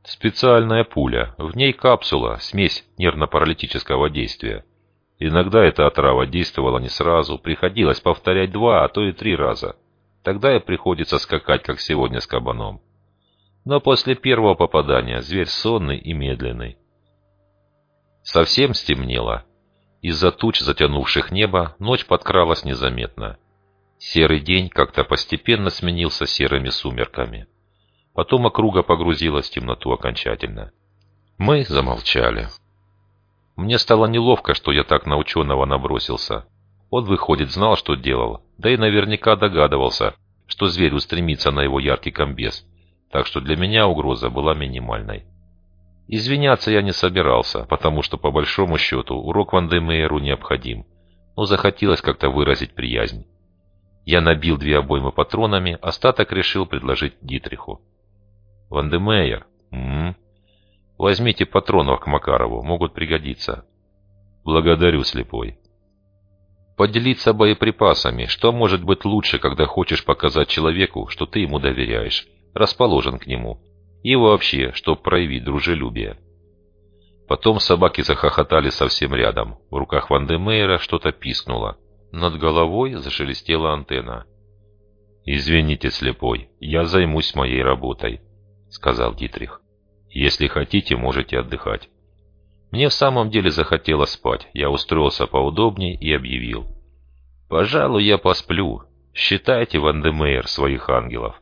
Специальная пуля, в ней капсула, смесь нервно-паралитического действия. Иногда эта отрава действовала не сразу, приходилось повторять два, а то и три раза. Тогда и приходится скакать, как сегодня с кабаном. Но после первого попадания зверь сонный и медленный. Совсем стемнело. Из-за туч, затянувших небо, ночь подкралась незаметно. Серый день как-то постепенно сменился серыми сумерками. Потом округа погрузилась в темноту окончательно. Мы замолчали. Мне стало неловко, что я так на ученого набросился. Он, выходит, знал, что делал, да и наверняка догадывался, что зверь устремится на его яркий комбез, так что для меня угроза была минимальной. Извиняться я не собирался, потому что, по большому счету, урок Ван-де-Мейеру необходим, но захотелось как-то выразить приязнь. Я набил две обоймы патронами, остаток решил предложить Дитриху. «Ван-де-Мейер, м-м, возьмите патронов к Макарову, могут пригодиться». «Благодарю, слепой». Поделиться боеприпасами, что может быть лучше, когда хочешь показать человеку, что ты ему доверяешь, расположен к нему, и вообще, чтоб проявить дружелюбие. Потом собаки захохотали совсем рядом, в руках Ван-де-Мейера что-то пискнуло, над головой зашелестела антенна. «Извините, слепой, я займусь моей работой», — сказал Дитрих. «Если хотите, можете отдыхать». Мне в самом деле захотелось спать. Я устроился поудобнее и объявил: «Пожалуй, я посплю. Считайте, Ван-де-Мейер, своих ангелов».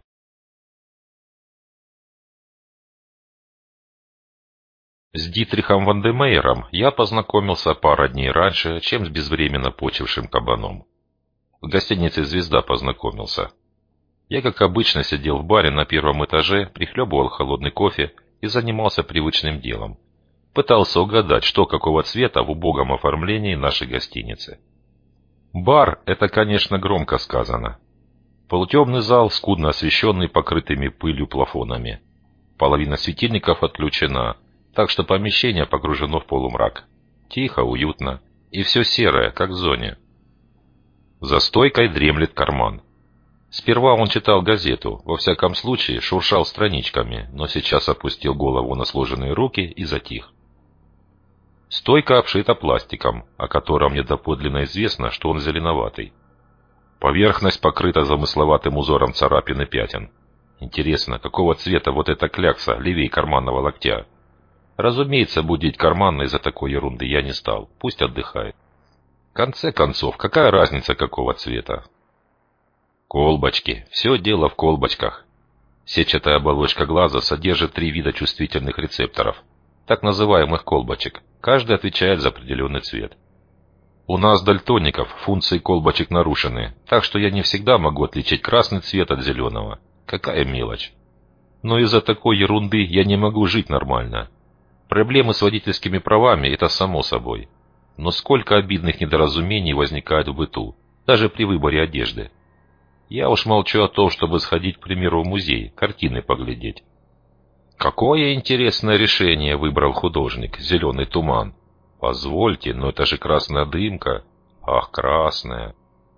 С Дитрихом Ван-де-Мейером я познакомился пару дней раньше, чем с безвременно почившим кабаном. В гостинице «Звезда» познакомился. Я, как обычно, сидел в баре на первом этаже, прихлебывал холодный кофе и занимался привычным делом. Пытался угадать, что какого цвета в убогом оформлении нашей гостиницы. Бар — это, конечно, громко сказано. Полутемный зал, скудно освещенный покрытыми пылью плафонами. Половина светильников отключена, так что помещение погружено в полумрак. Тихо, уютно, и все серое, как в зоне. За стойкой дремлет Карман. Сперва он читал газету, во всяком случае шуршал страничками, но сейчас опустил голову на сложенные руки и затих. Стойка обшита пластиком, о котором мне доподлинно известно, что он зеленоватый. Поверхность покрыта замысловатым узором царапин и пятен. Интересно, какого цвета вот эта клякса левее карманного локтя? Разумеется, будить Кармана из-за такой ерунды я не стал, пусть отдыхает. В конце концов, какая разница какого цвета? Колбочки, все дело в колбочках. Сетчатая оболочка глаза содержит три вида чувствительных рецепторов, так называемых колбочек. Каждый отвечает за определенный цвет. У нас, дальтоников, функции колбочек нарушены, так что я не всегда могу отличить красный цвет от зеленого. Какая мелочь. Но из-за такой ерунды я не могу жить нормально. Проблемы с водительскими правами – это само собой. Но сколько обидных недоразумений возникает в быту, даже при выборе одежды. Я уж молчу о том, чтобы сходить, к примеру, в музей, картины поглядеть. Какое интересное решение выбрал художник, зеленый туман. Позвольте, но это же красная дымка. Ах, красная.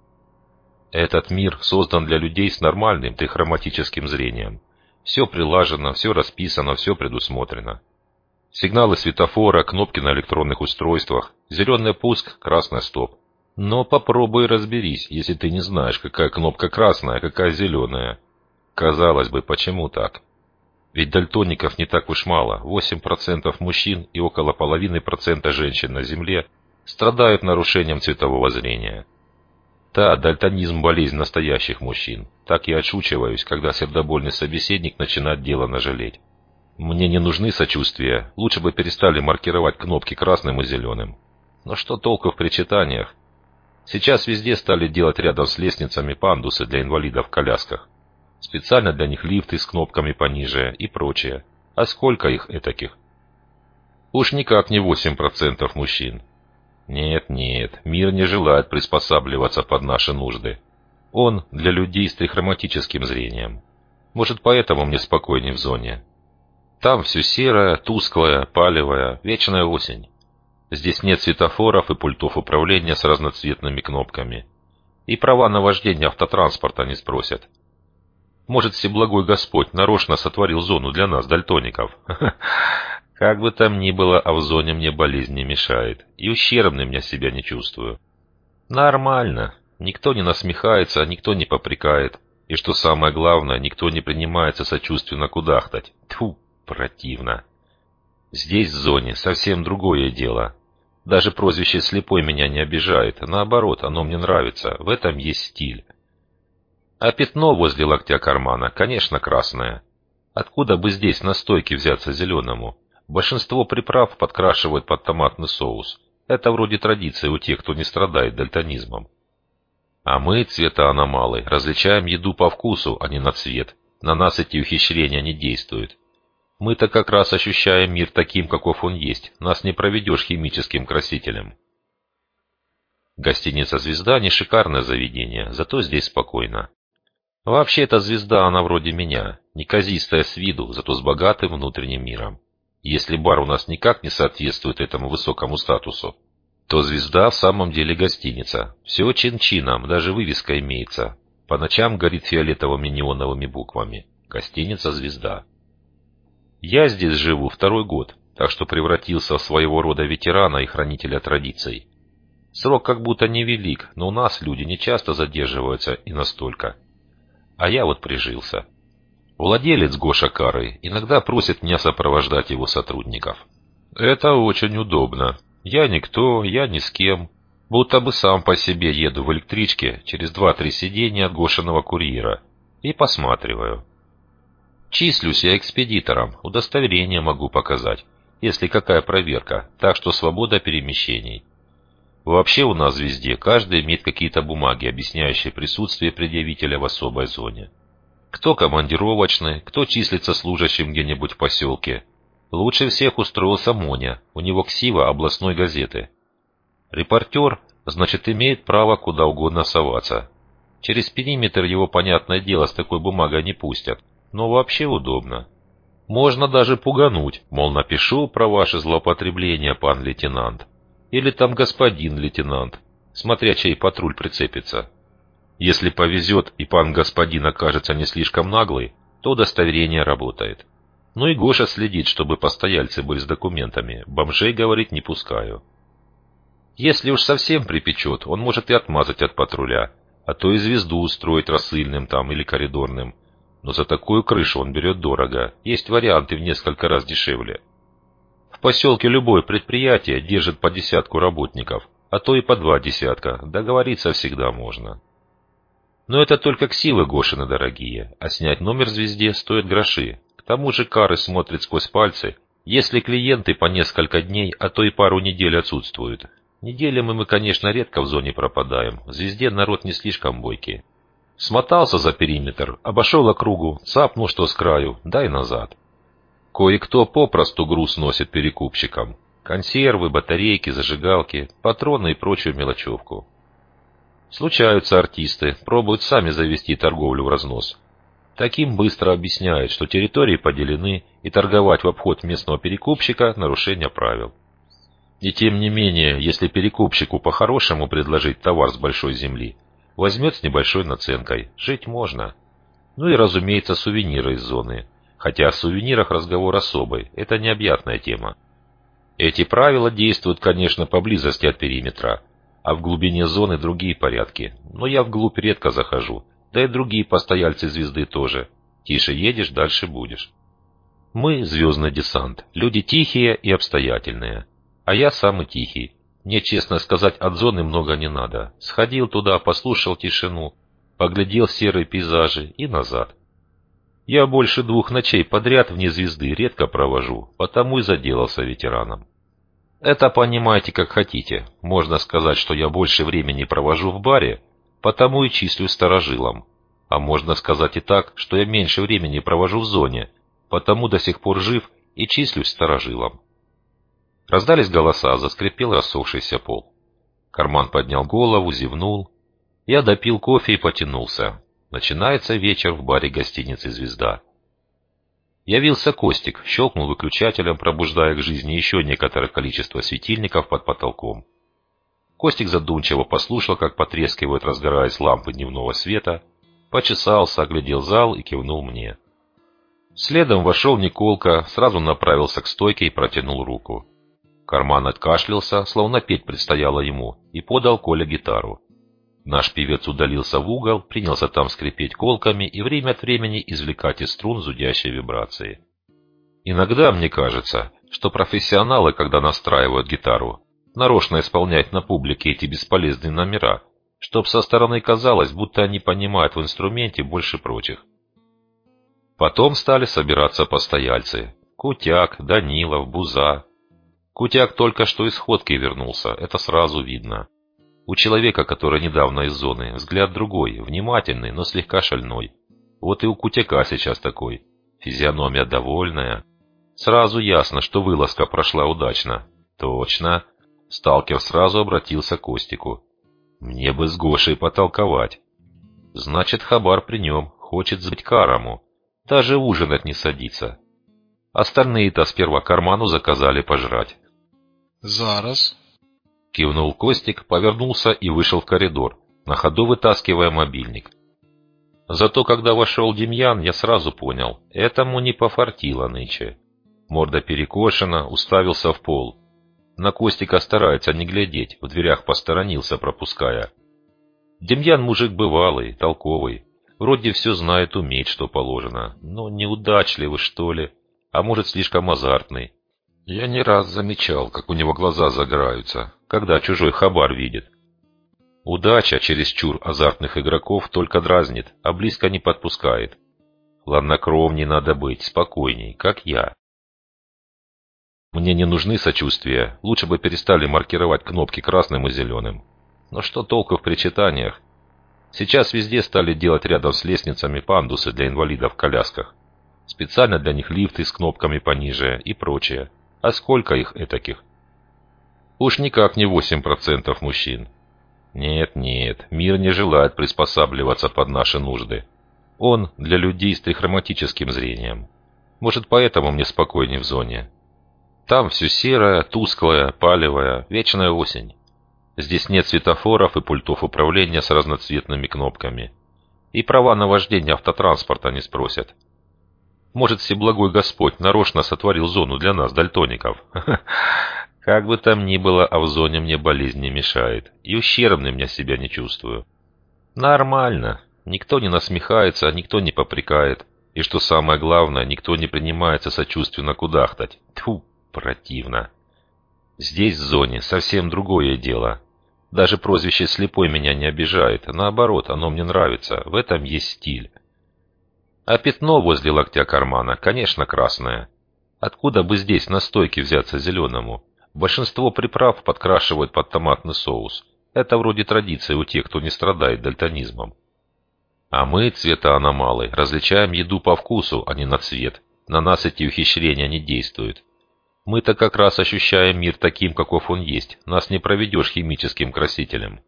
Этот мир создан для людей с нормальным трихроматическим зрением. Все прилажено, все расписано, все предусмотрено. Сигналы светофора, кнопки на электронных устройствах, зеленый пуск, красный стоп. Но попробуй разберись, если ты не знаешь, какая кнопка красная, а какая зеленая. Казалось бы, почему так? Ведь дальтоников не так уж мало. восемь процентов мужчин и около половины процента женщин на Земле страдают нарушением цветового зрения. Да, дальтонизм – болезнь настоящих мужчин. Так я отшучиваюсь, когда сердобольный собеседник начинает деланно жалеть. Мне не нужны сочувствия, лучше бы перестали маркировать кнопки красным и зеленым. Но что толку в причитаниях? Сейчас везде стали делать рядом с лестницами пандусы для инвалидов в колясках. Специально для них лифты с кнопками пониже и прочее. А сколько их этаких? Уж никак не восемь процентов мужчин. Нет, нет, мир не желает приспосабливаться под наши нужды. Он для людей с трихроматическим зрением. Может, поэтому мне спокойнее в зоне. Там все серое, тусклое, палевое, вечная осень. Здесь нет светофоров и пультов управления с разноцветными кнопками. И права на вождение автотранспорта не спросят. Может, Всеблагой Господь нарочно сотворил зону для нас, дальтоников? Как бы там ни было, а в зоне мне болезнь не мешает. И ущербным я себя не чувствую. Нормально. Никто не насмехается, никто не попрекает. И что самое главное, никто не принимается сочувственно кудахтать. Тьфу, противно. Здесь, в зоне, совсем другое дело. Даже прозвище «слепой» меня не обижает. Наоборот, оно мне нравится. В этом есть стиль. А пятно возле локтя кармана, конечно, красное. Откуда бы здесь на стойке взяться зеленому? Большинство приправ подкрашивают под томатный соус. Это вроде традиции у тех, кто не страдает дальтонизмом. А мы, цветоаномалы, различаем еду по вкусу, а не на цвет. На нас эти ухищрения не действуют. Мы-то как раз ощущаем мир таким, каков он есть. Нас не проведешь химическим красителем. Гостиница «Звезда» не шикарное заведение, зато здесь спокойно. Вообще, эта звезда, она вроде меня, неказистая с виду, зато с богатым внутренним миром. Если бар у нас никак не соответствует этому высокому статусу, то звезда в самом деле гостиница. Все чин-чином, даже вывеска имеется. По ночам горит фиолетовыми неоновыми буквами. Гостиница «Звезда». Я здесь живу второй год, так что превратился в своего рода ветерана и хранителя традиций. Срок как будто невелик, но у нас люди не часто задерживаются и настолько. А я вот прижился. Владелец Гоша Кары иногда просит меня сопровождать его сотрудников. Это очень удобно. Я никто, я ни с кем. Будто бы сам по себе еду в электричке через два-три сиденья от Гошиного курьера и посматриваю. Числюсь я экспедитором, удостоверение могу показать, если какая проверка, так что свобода перемещений. Вообще у нас везде каждый имеет какие-то бумаги, объясняющие присутствие предъявителя в особой зоне. Кто командировочный, кто числится служащим где-нибудь в поселке. Лучше всех устроился Моня, у него ксива областной газеты. Репортер, значит, имеет право куда угодно соваться. Через периметр его, понятное дело, с такой бумагой не пустят, но вообще удобно. Можно даже пугануть, мол, напишу про ваше злоупотребление, пан лейтенант. Или там господин лейтенант, смотря чей патруль прицепится. Если повезет и пан господин окажется не слишком наглый, то удостоверение работает. Ну и Гоша следит, чтобы постояльцы были с документами, бомжей, говорит, не пускаю. Если уж совсем припечет, он может и отмазать от патруля, а то и звезду устроить рассыльным там или коридорным. Но за такую крышу он берет дорого, есть варианты в несколько раз дешевле. В поселке любое предприятие держит по десятку работников, а то и по два десятка, договориться всегда можно. Но это только ксивы Гошины дорогие, а снять номер звезде стоит гроши. К тому же Кары смотрит сквозь пальцы, если клиенты по несколько дней, а то и пару недель отсутствуют. Неделями мы, конечно, редко в зоне пропадаем, в звезде народ не слишком бойкий. Смотался за периметр, обошел округу, цапнул что с краю, дай назад. Кое-кто попросту груз носит перекупщикам. Консервы, батарейки, зажигалки, патроны и прочую мелочевку. Случаются артисты, пробуют сами завести торговлю в разнос. Таким быстро объясняют, что территории поделены, и торговать в обход местного перекупщика – нарушение правил. И тем не менее, если перекупщику по-хорошему предложить товар с большой земли, возьмет с небольшой наценкой, жить можно. Ну и, разумеется, сувениры из зоны. Хотя о сувенирах разговор особый, это необъятная тема. Эти правила действуют, конечно, поблизости от периметра, а в глубине зоны другие порядки. Но я вглубь редко захожу, да и другие постояльцы звезды тоже. Тише едешь, дальше будешь. Мы, звездный десант, люди тихие и обстоятельные. А я самый тихий. Мне, честно сказать, от зоны много не надо. Сходил туда, послушал тишину, поглядел серые пейзажи и назад. Я больше двух ночей подряд вне звезды редко провожу, потому и заделался ветераном. Это понимаете как хотите. Можно сказать, что я больше времени провожу в баре, потому и числюсь старожилом. А можно сказать и так, что я меньше времени провожу в зоне, потому до сих пор жив и числюсь старожилом. Раздались голоса, заскрипел рассохшийся пол. Карман поднял голову, зевнул. Я допил кофе и потянулся. Начинается вечер в баре гостиницы «Звезда». Явился Костик, щелкнул выключателем, пробуждая к жизни еще некоторое количество светильников под потолком. Костик задумчиво послушал, как потрескивают, разгораясь лампы дневного света, Почесался, оглядел зал и кивнул мне. Следом вошел Николка, сразу направился к стойке и протянул руку. Карман откашлялся, словно петь предстояло ему, и подал Коле гитару. Наш певец удалился в угол, принялся там скрипеть колками и время от времени извлекать из струн зудящие вибрации. Иногда мне кажется, что профессионалы, когда настраивают гитару, нарочно исполняют на публике эти бесполезные номера, чтоб со стороны казалось, будто они понимают в инструменте больше прочих. Потом стали собираться постояльцы. Кутяк, Данилов, Буза. Кутяк только что из ходки вернулся, это сразу видно. У человека, который недавно из зоны, взгляд другой, внимательный, но слегка шальной. Вот и у Кутяка сейчас такой. Физиономия довольная. Сразу ясно, что вылазка прошла удачно. Точно. Сталкер сразу обратился к Костику. Мне бы с Гошей потолковать. Значит, хабар при нем, хочет сбыть караму. Даже ужинать не садится. Остальные-то сперва карману заказали пожрать. «Зараз», — кивнул Костик, повернулся и вышел в коридор, на ходу вытаскивая мобильник. Зато когда вошел Демьян, я сразу понял, этому не пофартило нынче. Морда перекошена, уставился в пол. На Костика старается не глядеть, в дверях посторонился, пропуская. Демьян мужик бывалый, толковый. Вроде все знает, умеет, что положено, но неудачливый, что ли, а может, слишком азартный. Я не раз замечал, как у него глаза загораются, когда чужой хабар видит. Удача чересчур азартных игроков только дразнит, а близко не подпускает. Хладнокровней надо быть, спокойней, как я. Мне не нужны сочувствия, лучше бы перестали маркировать кнопки красным и зеленым. Но что толку в причитаниях? Сейчас везде стали делать рядом с лестницами пандусы для инвалидов в колясках. Специально для них лифты с кнопками пониже и прочее. А сколько их этаких? Уж никак не восемь процентов мужчин. Нет, нет, мир не желает приспосабливаться под наши нужды. Он для людей с трихроматическим зрением. Может, поэтому мне спокойнее в зоне. Там все серое, тусклое, палевое, вечная осень. Здесь нет светофоров и пультов управления с разноцветными кнопками. И права на вождение автотранспорта не спросят. Может, всеблагой Господь нарочно сотворил зону для нас, дальтоников. Как бы там ни было, а в зоне мне болезнь не мешает. И ущербным я себя не чувствую. Нормально. Никто не насмехается, никто не попрекает. И что самое главное, никто не принимается сочувственно кудахтать. Тьфу, противно. Здесь, в зоне, совсем другое дело. Даже прозвище «слепой» меня не обижает. Наоборот, оно мне нравится. В этом есть стиль. А пятно возле локтя кармана, конечно, красное. Откуда бы здесь на стойке взяться зеленому? Большинство приправ подкрашивают под томатный соус. Это вроде традиции у тех, кто не страдает дальтонизмом. А мы, цветоаномалы, различаем еду по вкусу, а не на цвет. На нас эти ухищрения не действуют. Мы-то как раз ощущаем мир таким, каков он есть. Нас не проведешь химическим красителем.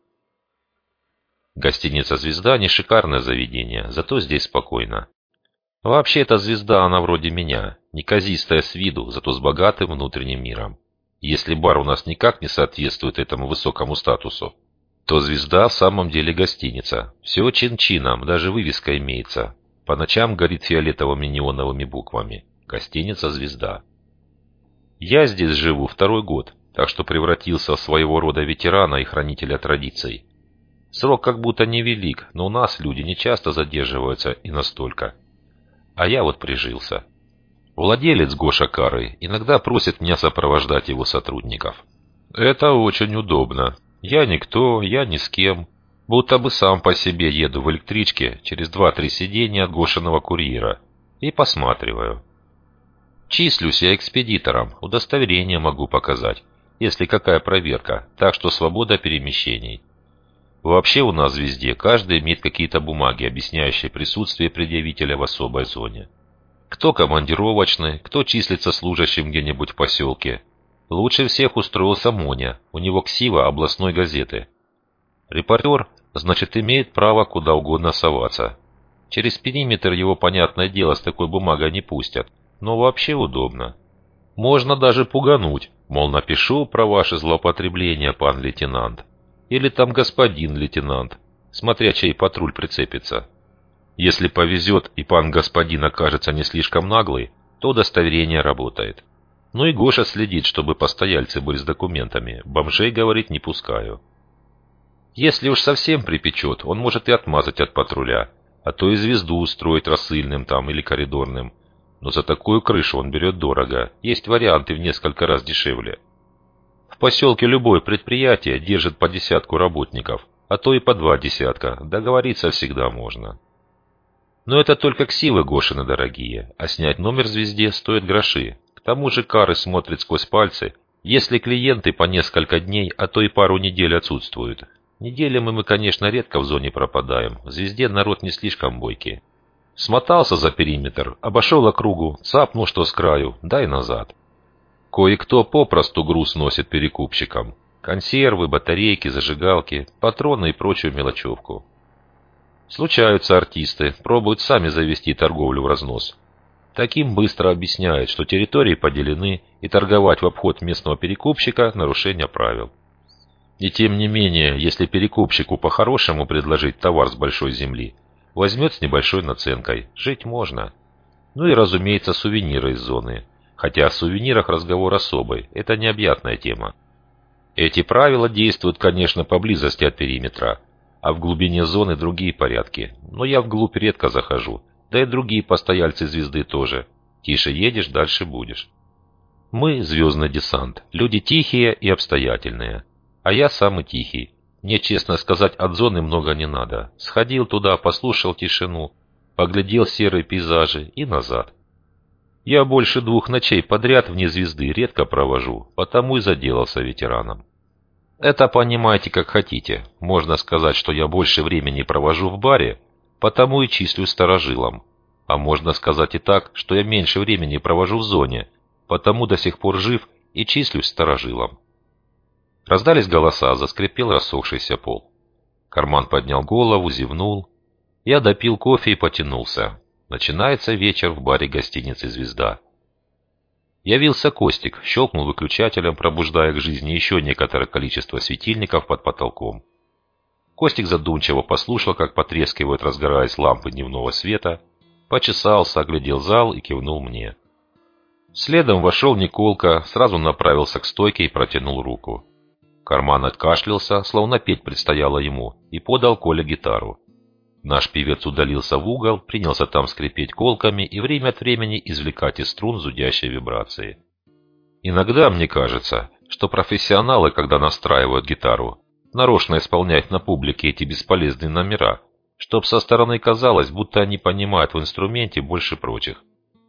Гостиница «Звезда» не шикарное заведение, зато здесь спокойно. Вообще, эта звезда, она вроде меня. Неказистая с виду, зато с богатым внутренним миром. Если бар у нас никак не соответствует этому высокому статусу, то «Звезда» в самом деле гостиница. Все чин-чином, даже вывеска имеется. По ночам горит фиолетовыми неоновыми буквами. Гостиница «Звезда». Я здесь живу второй год, так что превратился в своего рода ветерана и хранителя традиций. Срок как будто невелик, но у нас люди не часто задерживаются и настолько. А я вот прижился. Владелец Гоша Кары иногда просит меня сопровождать его сотрудников. Это очень удобно. Я никто, я ни с кем. Будто бы сам по себе еду в электричке через два-три сиденья от Гошиного курьера и посматриваю. Числюсь я экспедитором, удостоверение могу показать, если какая проверка, так что свобода перемещений. Вообще у нас везде каждый имеет какие-то бумаги, объясняющие присутствие предъявителя в особой зоне. Кто командировочный, кто числится служащим где-нибудь в поселке. Лучше всех устроился Моня, у него ксива областной газеты. Репортер, значит, имеет право куда угодно соваться. Через периметр его, понятное дело, с такой бумагой не пустят. Но вообще удобно. Можно даже пугануть, мол, напишу про ваше злоупотребление, пан лейтенант. Или там господин лейтенант, смотря чей патруль прицепится. Если повезет и пан господин окажется не слишком наглый, то удостоверение работает. Ну и Гоша следит, чтобы постояльцы были с документами. Бомжей, говорит, не пускаю. Если уж совсем припечет, он может и отмазать от патруля, а то и звезду устроить рассыльным там или коридорным. Но за такую крышу он берет дорого, есть варианты в несколько раз дешевле. В поселке любое предприятие держит по десятку работников, а то и по два десятка, договориться всегда можно. Но это только ксивы Гошины дорогие, а снять номер звезде стоит гроши. К тому же кары смотрят сквозь пальцы, если клиенты по несколько дней, а то и пару недель отсутствуют. Неделями мы, конечно, редко в зоне пропадаем, в звезде народ не слишком бойкий. Смотался за периметр, обошел округу, цапнул что с краю, дай назад. Кое-кто попросту груз носит перекупщикам. Консервы, батарейки, зажигалки, патроны и прочую мелочевку. Случаются артисты, пробуют сами завести торговлю в разнос. Таким быстро объясняют, что территории поделены, и торговать в обход местного перекупщика – нарушение правил. И тем не менее, если перекупщику по-хорошему предложить товар с большой земли, возьмет с небольшой наценкой, жить можно. Ну и, разумеется, сувениры из зоны. Хотя о сувенирах разговор особый, это необъятная тема. Эти правила действуют, конечно, поблизости от периметра, а в глубине зоны другие порядки. Но я вглубь редко захожу, да и другие постояльцы звезды тоже. Тише едешь, дальше будешь. Мы, звездный десант, люди тихие и обстоятельные. А я самый тихий. Мне, честно сказать, от зоны много не надо. Сходил туда, послушал тишину, поглядел серые пейзажи и назад. Я больше двух ночей подряд вне звезды редко провожу, потому и заделался ветераном. Это понимаете как хотите. Можно сказать, что я больше времени провожу в баре, потому и числюсь старожилом. А можно сказать и так, что я меньше времени провожу в зоне, потому до сих пор жив и числюсь старожилом. Раздались голоса, заскрипел рассохшийся пол. Карман поднял голову, зевнул. Я допил кофе и потянулся. Начинается вечер в баре гостиницы «Звезда». Явился Костик, щелкнул выключателем, пробуждая к жизни еще некоторое количество светильников под потолком. Костик задумчиво послушал, как потрескивают, разгораясь лампы дневного света, почесался, оглядел зал и кивнул мне. Следом вошел Николка, сразу направился к стойке и протянул руку. Карман откашлялся, словно петь предстояло ему, и подал Коле гитару. Наш певец удалился в угол, принялся там скрипеть колками и время от времени извлекать из струн зудящие вибрации. Иногда мне кажется, что профессионалы, когда настраивают гитару, нарочно исполняют на публике эти бесполезные номера, чтоб со стороны казалось, будто они понимают в инструменте больше прочих.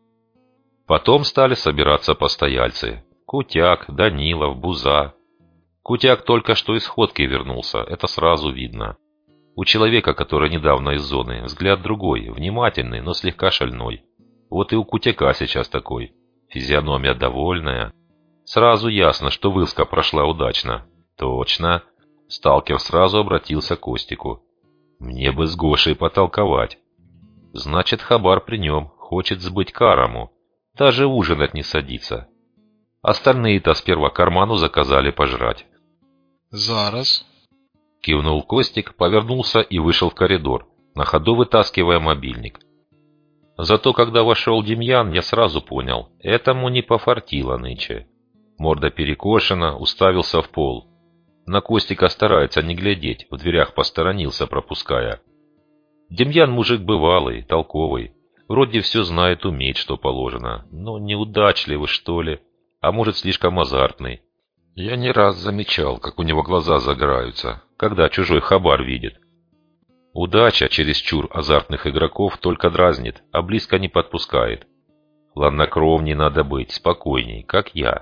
Потом стали собираться постояльцы. Кутяк, Данилов, Буза. Кутяк только что из ходки вернулся, это сразу видно. У человека, который недавно из зоны, взгляд другой, внимательный, но слегка шальной. Вот и у Кутяка сейчас такой. Физиономия довольная. Сразу ясно, что вылазка прошла удачно. Точно. Сталкер сразу обратился к Костику. Мне бы с Гошей потолковать. Значит, хабар при нем, хочет сбыть караму. Даже ужинать не садится. Остальные-то сперва карману заказали пожрать. Зараз. Кивнул Костик, повернулся и вышел в коридор, на ходу вытаскивая мобильник. Зато когда вошел Демьян, я сразу понял, этому не пофартило нынче. Морда перекошена, уставился в пол. На Костика старается не глядеть, в дверях посторонился, пропуская. Демьян мужик бывалый, толковый. Вроде все знает, умеет, что положено, но неудачливый, что ли, а может, слишком азартный. Я не раз замечал, как у него глаза загораются, когда чужой хабар видит. Удача чересчур азартных игроков только дразнит, а близко не подпускает. Хладнокровней надо быть, спокойней, как я.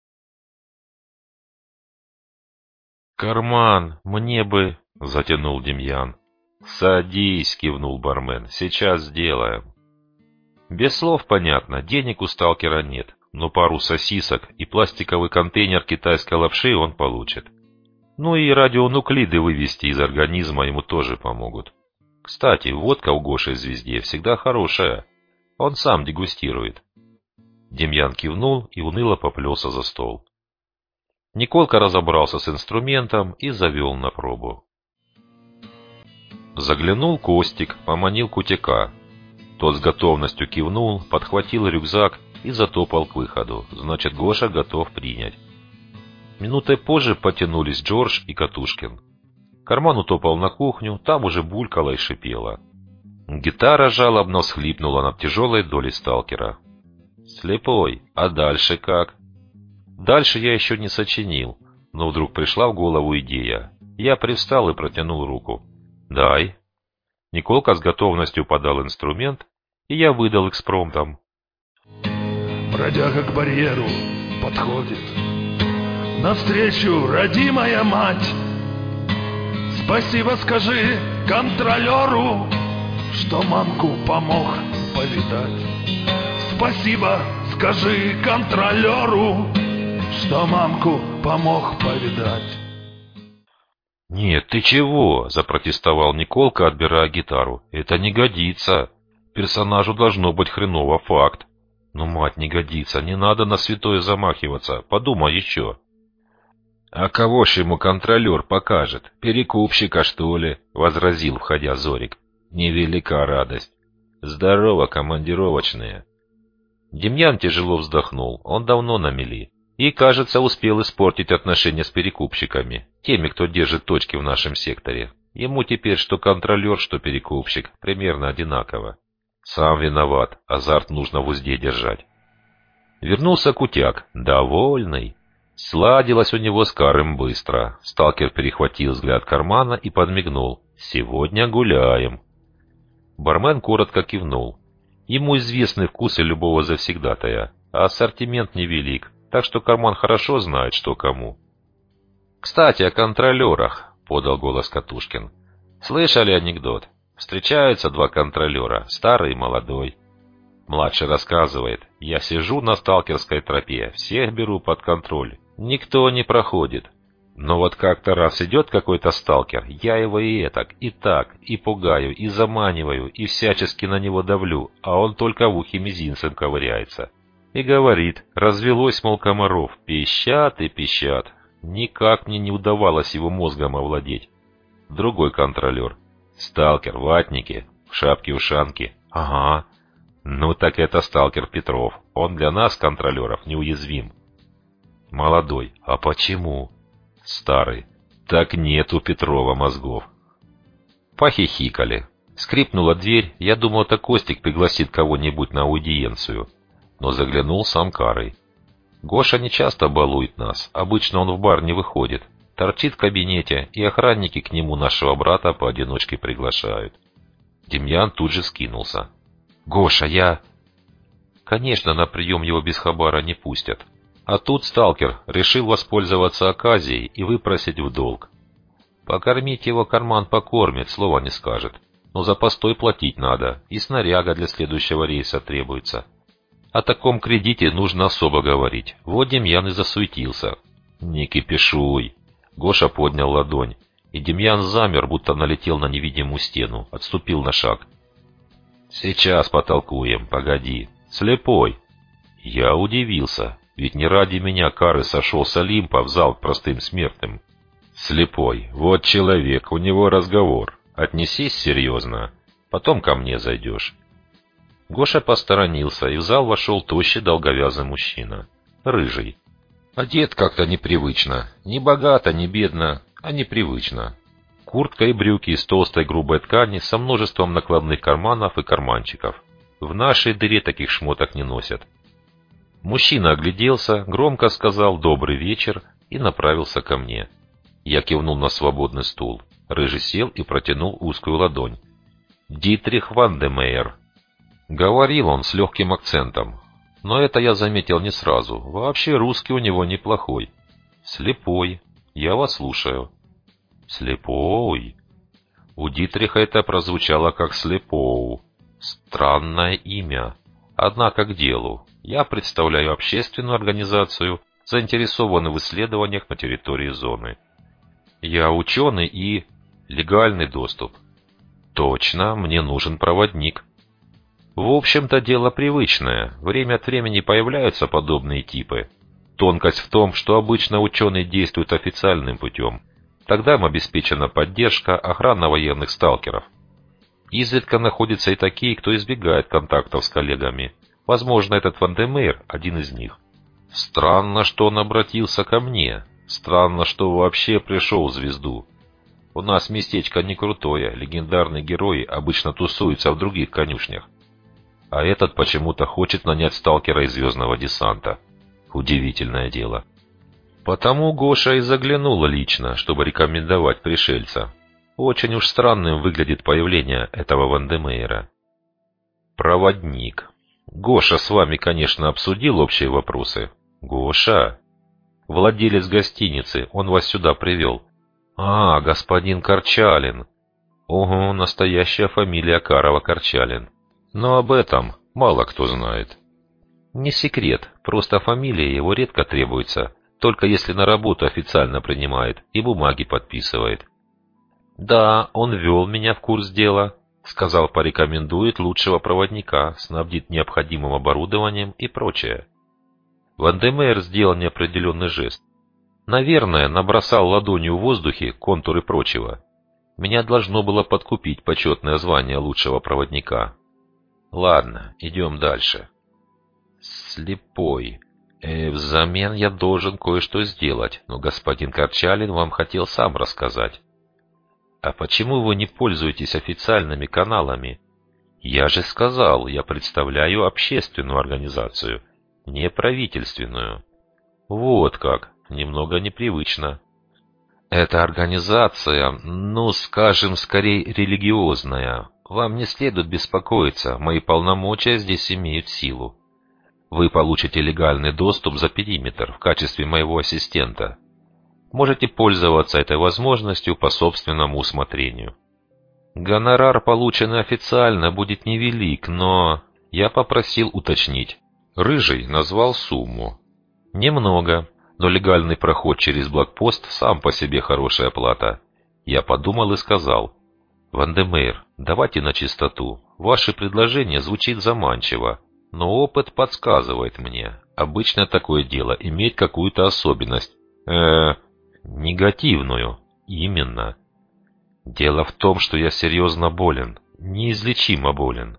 «Карман, мне бы...» — затянул Демьян. «Садись», — кивнул бармен, — «сейчас сделаем». Без слов понятно, денег у сталкера нет, но пару сосисок и пластиковый контейнер китайской лапши он получит. Ну и радионуклиды вывести из организма ему тоже помогут. Кстати, водка у Гоши в «Звезде» всегда хорошая. Он сам дегустирует. Демьян кивнул и уныло поплелся за стол. Николка разобрался с инструментом и завел на пробу. Заглянул Костик, поманил Кутяка. Тот с готовностью кивнул, подхватил рюкзак и затопал к выходу. Значит, Гоша готов принять. Минутой позже потянулись Джордж и Катушкин. Карман утопал на кухню, там уже булькало и шипело. Гитара жалобно всхлипнула над тяжелой долей сталкера. «Слепой, а дальше как?» Дальше я еще не сочинил, но вдруг пришла в голову идея. Я привстал и протянул руку. «Дай». Николка с готовностью подал инструмент, и я выдал экспромтом. Бродяга к барьеру подходит. Навстречу, родимая мать, спасибо скажи контролеру, что мамку помог повидать. Спасибо скажи контролеру, что мамку помог повидать. «Нет, ты чего?» – запротестовал Николка, отбирая гитару. «Это не годится. Персонажу должно быть хреново, факт. Ну, мать, не годится, не надо на святое замахиваться, подумай еще». «А кого ж ему контролер покажет? Перекупщика, что ли?» – возразил, входя Зорик. «Невелика радость. Здорово, командировочные». Демьян тяжело вздохнул, он давно на мели. И, кажется, успел испортить отношения с перекупщиками, теми, кто держит точки в нашем секторе. Ему теперь что контролер, что перекупщик, примерно одинаково. Сам виноват, азарт нужно в узде держать. Вернулся Кутяк, довольный. Сладилось у него с Карым быстро. Сталкер перехватил взгляд кармана и подмигнул. «Сегодня гуляем». Бармен коротко кивнул. Ему известны вкусы любого завсегдатая, а ассортимент невелик. Так что карман хорошо знает, что кому. «Кстати, о контролерах», — подал голос Катушкин. «Слышали анекдот? Встречаются два контролера, старый и молодой. Младший рассказывает: я сижу на сталкерской тропе, всех беру под контроль, никто не проходит. Но вот как-то раз идет какой-то сталкер, я его и этак, и так, и пугаю, и заманиваю, и всячески на него давлю, а он только в ухе мизинцем ковыряется. И говорит, развелось, мол, комаров, пищат и пищат. Никак мне не удавалось его мозгом овладеть. Другой контролер. Сталкер, ватники, в шапке-ушанке. Ага. Ну так это сталкер Петров. Он для нас, контролеров, неуязвим. Молодой. А почему? Старый. Так нет у Петрова мозгов. Похихикали. Скрипнула дверь. Я думал, это Костик пригласит кого-нибудь на аудиенцию. Но заглянул сам Карый. Гоша не часто балует нас, обычно он в бар не выходит, торчит в кабинете, и охранники к нему нашего брата поодиночке приглашают. Демьян тут же скинулся. «Гоша, я...» Конечно, на прием его без хабара не пустят. А тут сталкер решил воспользоваться оказией и выпросить в долг. Покормить его карман покормит, слова не скажет. Но за постой платить надо, и снаряга для следующего рейса требуется. О таком кредите нужно особо говорить. Вот Демьян и засуетился. «Не кипишуй!» Гоша поднял ладонь, и Демьян замер, будто налетел на невидимую стену, отступил на шаг. «Сейчас потолкуем, погоди. Слепой!» Я удивился, ведь не ради меня Кары сошел с Олимпа в зал к простым смертным. «Слепой, вот человек, у него разговор. Отнесись серьезно, потом ко мне зайдешь». Гоша посторонился, и в зал вошел тощий долговязый мужчина. Рыжий. Одет как-то непривычно. Не богато, не бедно, а непривычно. Куртка и брюки из толстой грубой ткани со множеством накладных карманов и карманчиков. В нашей дыре таких шмоток не носят. Мужчина огляделся, громко сказал «добрый вечер» и направился ко мне. Я кивнул на свободный стул. Рыжий сел и протянул узкую ладонь. «Дитрих Вандемейер». Говорил он с легким акцентом, но это я заметил не сразу. Вообще русский у него неплохой. «Слепой. Я вас слушаю». «Слепой». У Дитриха это прозвучало как «слепоу». Странное имя. Однако к делу. Я представляю общественную организацию, заинтересованную в исследованиях на территории зоны. Я ученый и... легальный доступ. Точно, мне нужен проводник. В общем-то, дело привычное. Время от времени появляются подобные типы. Тонкость в том, что обычно ученый действует официальным путем. Тогда им обеспечена поддержка, охрана военных сталкеров. Изредка находятся и такие, кто избегает контактов с коллегами. Возможно, этот Вандемейр один из них. Странно, что он обратился ко мне. Странно, что вообще пришел в звезду. У нас местечко не крутое, легендарные герои обычно тусуются в других конюшнях. А этот почему-то хочет нанять сталкера из звездного десанта. Удивительное дело. Потому Гоша и заглянул лично, чтобы рекомендовать пришельца. Очень уж странным выглядит появление этого Вандемейра. Проводник. Гоша с вами, конечно, обсудил общие вопросы. Гоша? Владелец гостиницы, он вас сюда привел. А, господин Корчалин. Ого, настоящая фамилия Карова-Корчалин. Но об этом мало кто знает. Не секрет, просто фамилия его редко требуется, только если на работу официально принимает и бумаги подписывает. Да, он ввел меня в курс дела. Сказал, порекомендует лучшего проводника, снабдит необходимым оборудованием и прочее. Вандемейр сделал неопределенный жест. Наверное, набросал ладонью в воздухе контуры прочего. Меня должно было подкупить почетное звание лучшего проводника. Ладно, идем дальше. Слепой. Э, взамен я должен кое-что сделать, но господин Корчалин вам хотел сам рассказать. А почему вы не пользуетесь официальными каналами? Я же сказал, я представляю общественную организацию, не правительственную. Вот как, немного непривычно. Эта организация, ну, скажем, скорее религиозная. Вам не следует беспокоиться, мои полномочия здесь имеют силу. Вы получите легальный доступ за периметр в качестве моего ассистента. Можете пользоваться этой возможностью по собственному усмотрению. Гонорар, полученный официально, будет невелик, но... Я попросил уточнить. Рыжий назвал сумму. Немного, но легальный проход через блокпост сам по себе хорошая плата. Я подумал и сказал. Вандемейр, давайте на чистоту. Ваше предложение звучит заманчиво, но опыт подсказывает мне. Обычно такое дело имеет какую-то особенность. Э-э... Негативную. Именно. Дело в том, что я серьезно болен. Неизлечимо болен.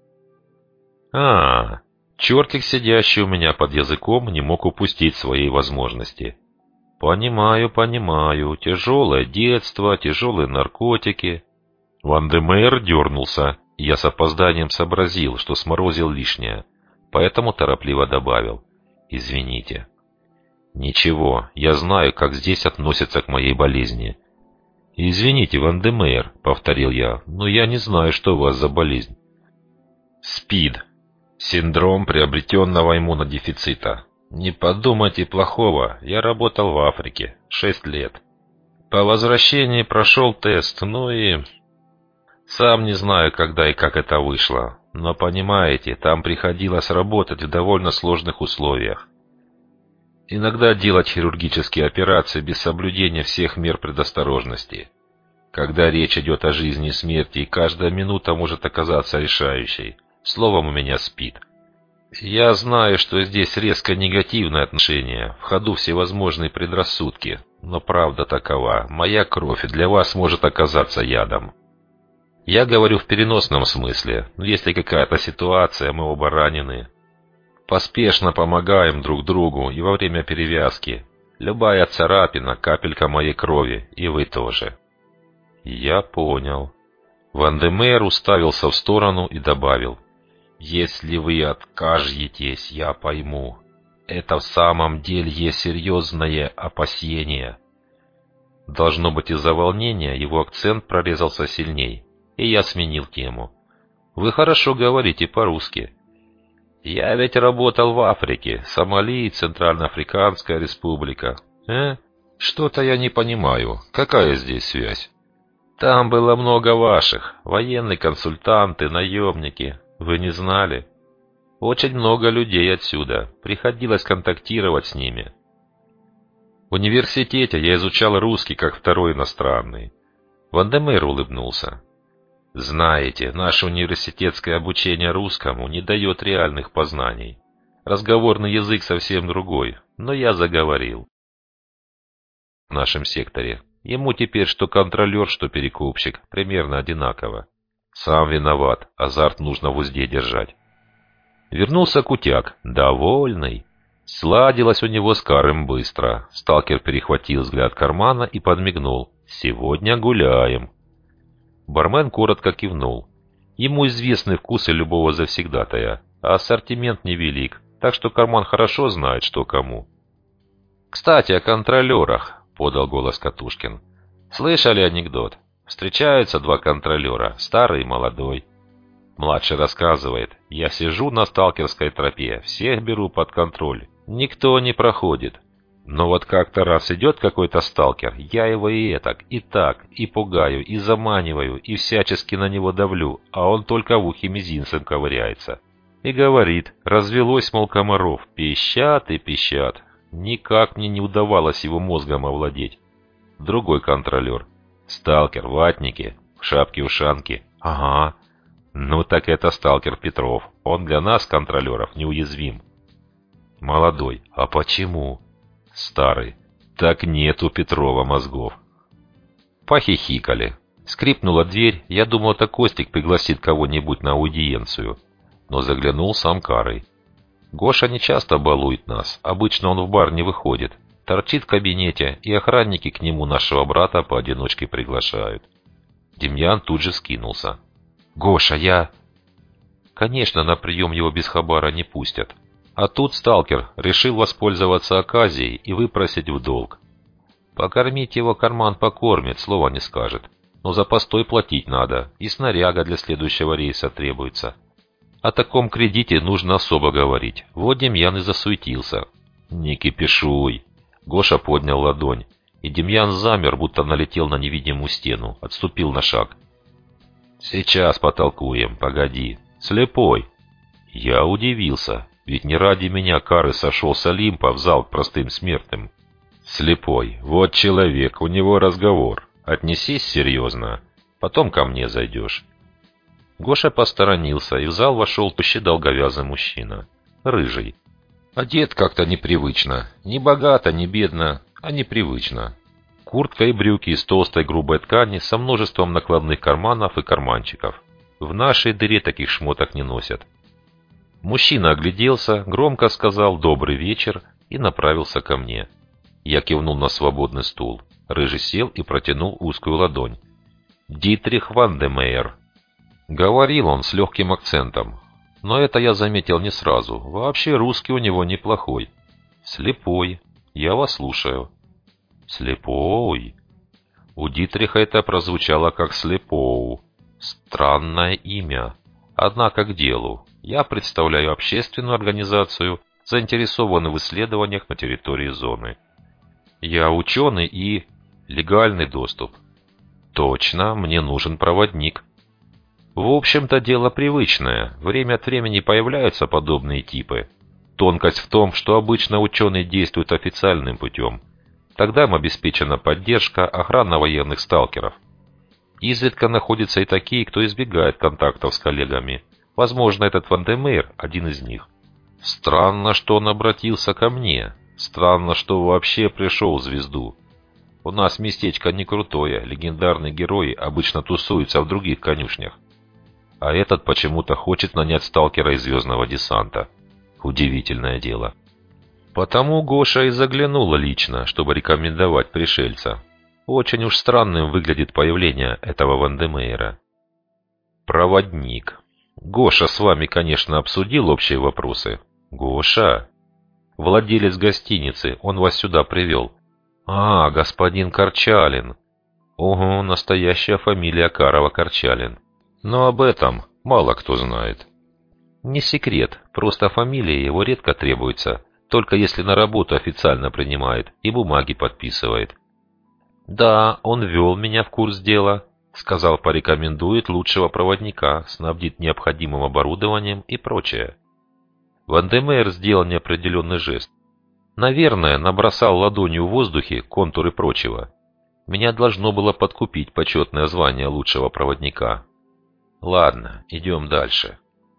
А, чертик, сидящий у меня под языком, не мог упустить своей возможности. Понимаю, понимаю. Тяжелое детство, тяжелые наркотики. Вандемейр дернулся, и я с опозданием сообразил, что сморозил лишнее. Поэтому торопливо добавил. Извините. «Ничего, я знаю, как здесь относятся к моей болезни». «Извините, Вандемейр», — повторил я, — «но я не знаю, что у вас за болезнь». «СПИД. Синдром приобретенного иммунодефицита. Не подумайте плохого, я работал в Африке. Шесть лет. По возвращении прошел тест, ну и... Сам не знаю, когда и как это вышло, но понимаете, там приходилось работать в довольно сложных условиях. Иногда делать хирургические операции без соблюдения всех мер предосторожности. Когда речь идет о жизни и смерти, и каждая минута может оказаться решающей. Словом, у меня СПИД. Я знаю, что здесь резко негативное отношение, в ходу всевозможные предрассудки, но правда такова. Моя кровь для вас может оказаться ядом. Я говорю в переносном смысле, но если какая-то ситуация, мы оба ранены... Поспешно помогаем друг другу и во время перевязки. Любая царапина, капелька моей крови, и вы тоже. Я понял. Вандемейр уставился в сторону и добавил. Если вы откажетесь, я пойму. Это в самом деле серьезное опасение. Должно быть, из-за волнения его акцент прорезался сильней, и я сменил тему. Вы хорошо говорите по-русски. Я ведь работал в Африке, Сомали, Центральноафриканская республика. Э? Что-то я не понимаю. Какая здесь связь? Там было много ваших. Военные консультанты, наемники. Вы не знали? Очень много людей отсюда. Приходилось контактировать с ними. В университете я изучал русский как второй иностранный. Вандемейр улыбнулся. Знаете, наше университетское обучение русскому не дает реальных познаний. Разговорный язык совсем другой, но я заговорил. В нашем секторе Ему теперь что контролер, что перекупщик, примерно одинаково. Сам виноват, азарт нужно в узде держать. Вернулся Кутяк, довольный. Сладилось у него с Карым быстро. Сталкер перехватил взгляд кармана и подмигнул. «Сегодня гуляем». Бармен коротко кивнул. Ему известны вкусы любого завсегдатая, а ассортимент невелик, так что карман хорошо знает, что кому. «Кстати, о контролерах», — подал голос Катушкин. «Слышали анекдот? Встречаются два контролера, старый и молодой. Младший рассказывает: я сижу на сталкерской тропе, всех беру под контроль, никто не проходит. Но вот как-то раз идет какой-то сталкер, я его и этак, и так, и пугаю, и заманиваю, и всячески на него давлю, а он только в ухе мизинцем ковыряется. И говорит: развелось, мол, комаров, пищат и пищат. Никак мне не удавалось его мозгом овладеть. Другой контролер. Сталкер, ватники, в шапке-ушанке. Ага. Ну так это сталкер Петров. Он для нас, контролеров, неуязвим. Молодой. А почему? Старый. Так нет у Петрова мозгов. Похихикали. Скрипнула дверь. Я думал, это Костик пригласит кого-нибудь на аудиенцию. Но заглянул сам Карый. Гоша не часто балует нас. Обычно он в бар не выходит. Торчит в кабинете, и охранники к нему нашего брата поодиночке приглашают. Демьян тут же скинулся. «Гоша, я...» Конечно, на прием его без хабара не пустят. А тут сталкер решил воспользоваться оказией и выпросить в долг. Покормить его карман покормит, слова не скажет. Но за постой платить надо, и снаряга для следующего рейса требуется. О таком кредите нужно особо говорить. Вот Демьян и засуетился. «Не кипишуй!» Гоша поднял ладонь, и Демьян замер, будто налетел на невидимую стену, отступил на шаг. «Сейчас потолкуем, погоди. Слепой!» Я удивился, ведь не ради меня Кары сошел с Олимпа в зал к простым смертным. «Слепой, вот человек, у него разговор. Отнесись серьезно, потом ко мне зайдешь». Гоша посторонился, и в зал вошел тощий долговязый мужчина, рыжий. Одет как-то непривычно, не богато, не бедно, а непривычно. Куртка и брюки из толстой грубой ткани со множеством накладных карманов и карманчиков. В нашей дыре таких шмоток не носят. Мужчина огляделся, громко сказал «добрый вечер» и направился ко мне. Я кивнул на свободный стул. Рыжий сел и протянул узкую ладонь. «Дитрих Вандемейер». Говорил он с легким акцентом. Но это я заметил не сразу. Вообще русский у него неплохой. «Слепой. Я вас слушаю». «Слепой». У Дитриха это прозвучало как «слепоу». Странное имя. Однако к делу. Я представляю общественную организацию, заинтересованную в исследованиях на территории зоны. Я ученый и... легальный доступ. Точно, мне нужен проводник. В общем-то, дело привычное. Время от времени появляются подобные типы. Тонкость в том, что обычно ученые действуют официальным путем. Тогда им обеспечена поддержка, охрана военных сталкеров. Изредка находятся и такие, кто избегает контактов с коллегами. Возможно, этот Вандемейр один из них. Странно, что он обратился ко мне. Странно, что вообще пришел в звезду. У нас местечко не крутое, легендарные герои обычно тусуются в других конюшнях. А этот почему-то хочет нанять сталкера из звездного десанта. Удивительное дело. Потому Гоша и заглянул лично, чтобы рекомендовать пришельца. Очень уж странным выглядит появление этого Вандемейра. Проводник. Гоша с вами, конечно, обсудил общие вопросы. Гоша? Владелец гостиницы, он вас сюда привел. А, господин Корчалин. Ого, настоящая фамилия Карова-Корчалин. Но об этом мало кто знает. Не секрет, просто фамилия его редко требуется, только если на работу официально принимает и бумаги подписывает. Да, он ввел меня в курс дела, сказал, порекомендует лучшего проводника, снабдит необходимым оборудованием и прочее. Вандемейр сделал неопределенный жест. Наверное, набросал ладонью в воздухе контуры прочего. Меня должно было подкупить почетное звание лучшего проводника. Ладно, идем дальше.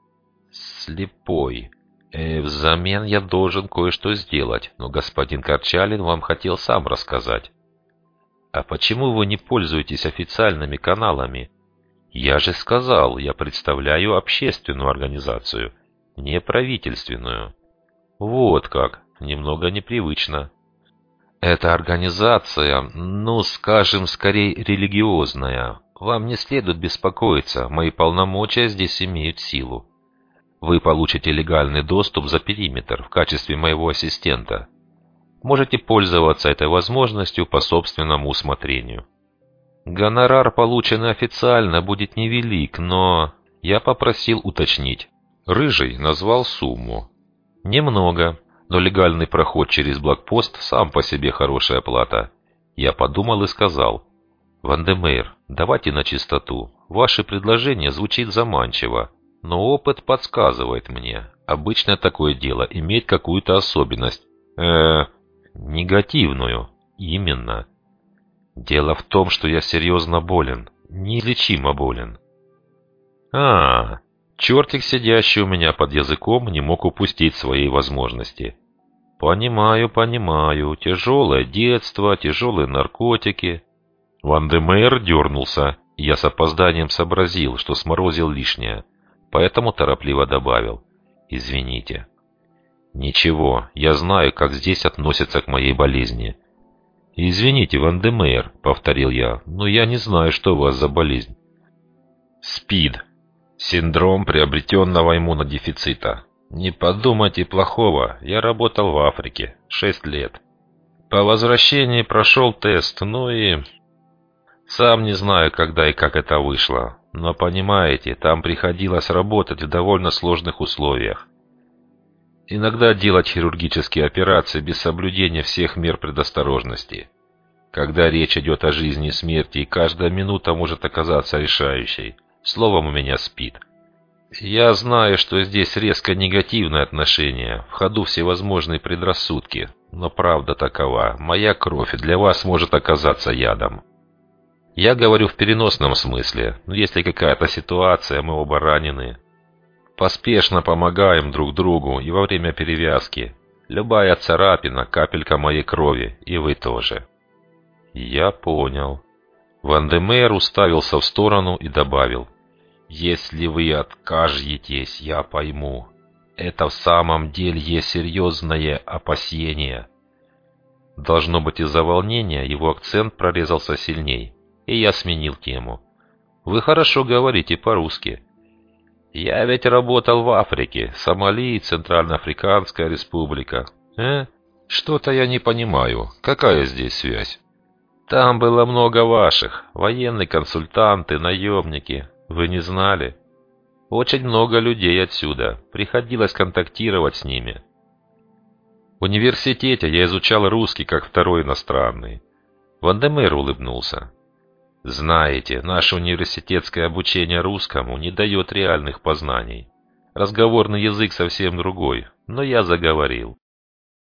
Слепой. Э, взамен я должен кое-что сделать, но господин Корчалин вам хотел сам рассказать. А почему вы не пользуетесь официальными каналами? Я же сказал, я представляю общественную организацию, не правительственную. Вот как, немного непривычно. Эта организация, ну, скажем, скорее религиозная. Вам не следует беспокоиться, мои полномочия здесь имеют силу. Вы получите легальный доступ за периметр в качестве моего ассистента. Можете пользоваться этой возможностью по собственному усмотрению. Гонорар, полученный официально, будет невелик, но... Я попросил уточнить. Рыжий назвал сумму. Немного, но легальный проход через блокпост сам по себе хорошая плата. Я подумал и сказал: «Ван-де-Мейер, давайте на чистоту. Ваше предложение звучит заманчиво, но опыт подсказывает мне. Обычно такое дело имеет какую-то особенность. Э, негативную. Именно. Дело в том, что я серьезно болен, неизлечимо болен». А, чертик, сидящий у меня под языком, не мог упустить своей возможности. Понимаю, понимаю. Тяжелое детство, тяжелые наркотики. Ван-де-Мейер дернулся, и я с опозданием сообразил, что сморозил лишнее, поэтому торопливо добавил: «Извините». «Ничего, я знаю, как здесь относятся к моей болезни». «Извините, Ван-де-Мейер», — повторил я, — «но я не знаю, что у вас за болезнь». «СПИД. Синдром приобретенного иммунодефицита. Не подумайте плохого, я работал в Африке шесть лет. По возвращении прошел тест, ну и... Сам не знаю, когда и как это вышло, но понимаете, там приходилось работать в довольно сложных условиях. Иногда делать хирургические операции без соблюдения всех мер предосторожности. Когда речь идет о жизни и смерти, и каждая минута может оказаться решающей. Словом, у меня СПИД. Я знаю, что здесь резко негативное отношение, в ходу всевозможные предрассудки, но правда такова, моя кровь для вас может оказаться ядом. Я говорю в переносном смысле, но если какая-то ситуация, мы оба ранены. Поспешно помогаем друг другу и во время перевязки. Любая царапина, капелька моей крови, и вы тоже». Я понял. Ван-де-Мейер уставился в сторону и добавил: «Если вы откажетесь, я пойму. Это в самом деле есть серьезное опасение». Должно быть, из-за волнения его акцент прорезался сильней, и я сменил тему. «Вы хорошо говорите по-русски». «Я ведь работал в Африке, Сомали, Центральноафриканская республика». «Э? Что-то я не понимаю. Какая здесь связь?» «Там было много ваших, военные консультанты, наемники. Вы не знали? Очень много людей отсюда. Приходилось контактировать с ними. В университете я изучал русский как второй иностранный». Ван-де-Мейер улыбнулся. «Знаете, наше университетское обучение русскому не дает реальных познаний. Разговорный язык совсем другой, но я заговорил.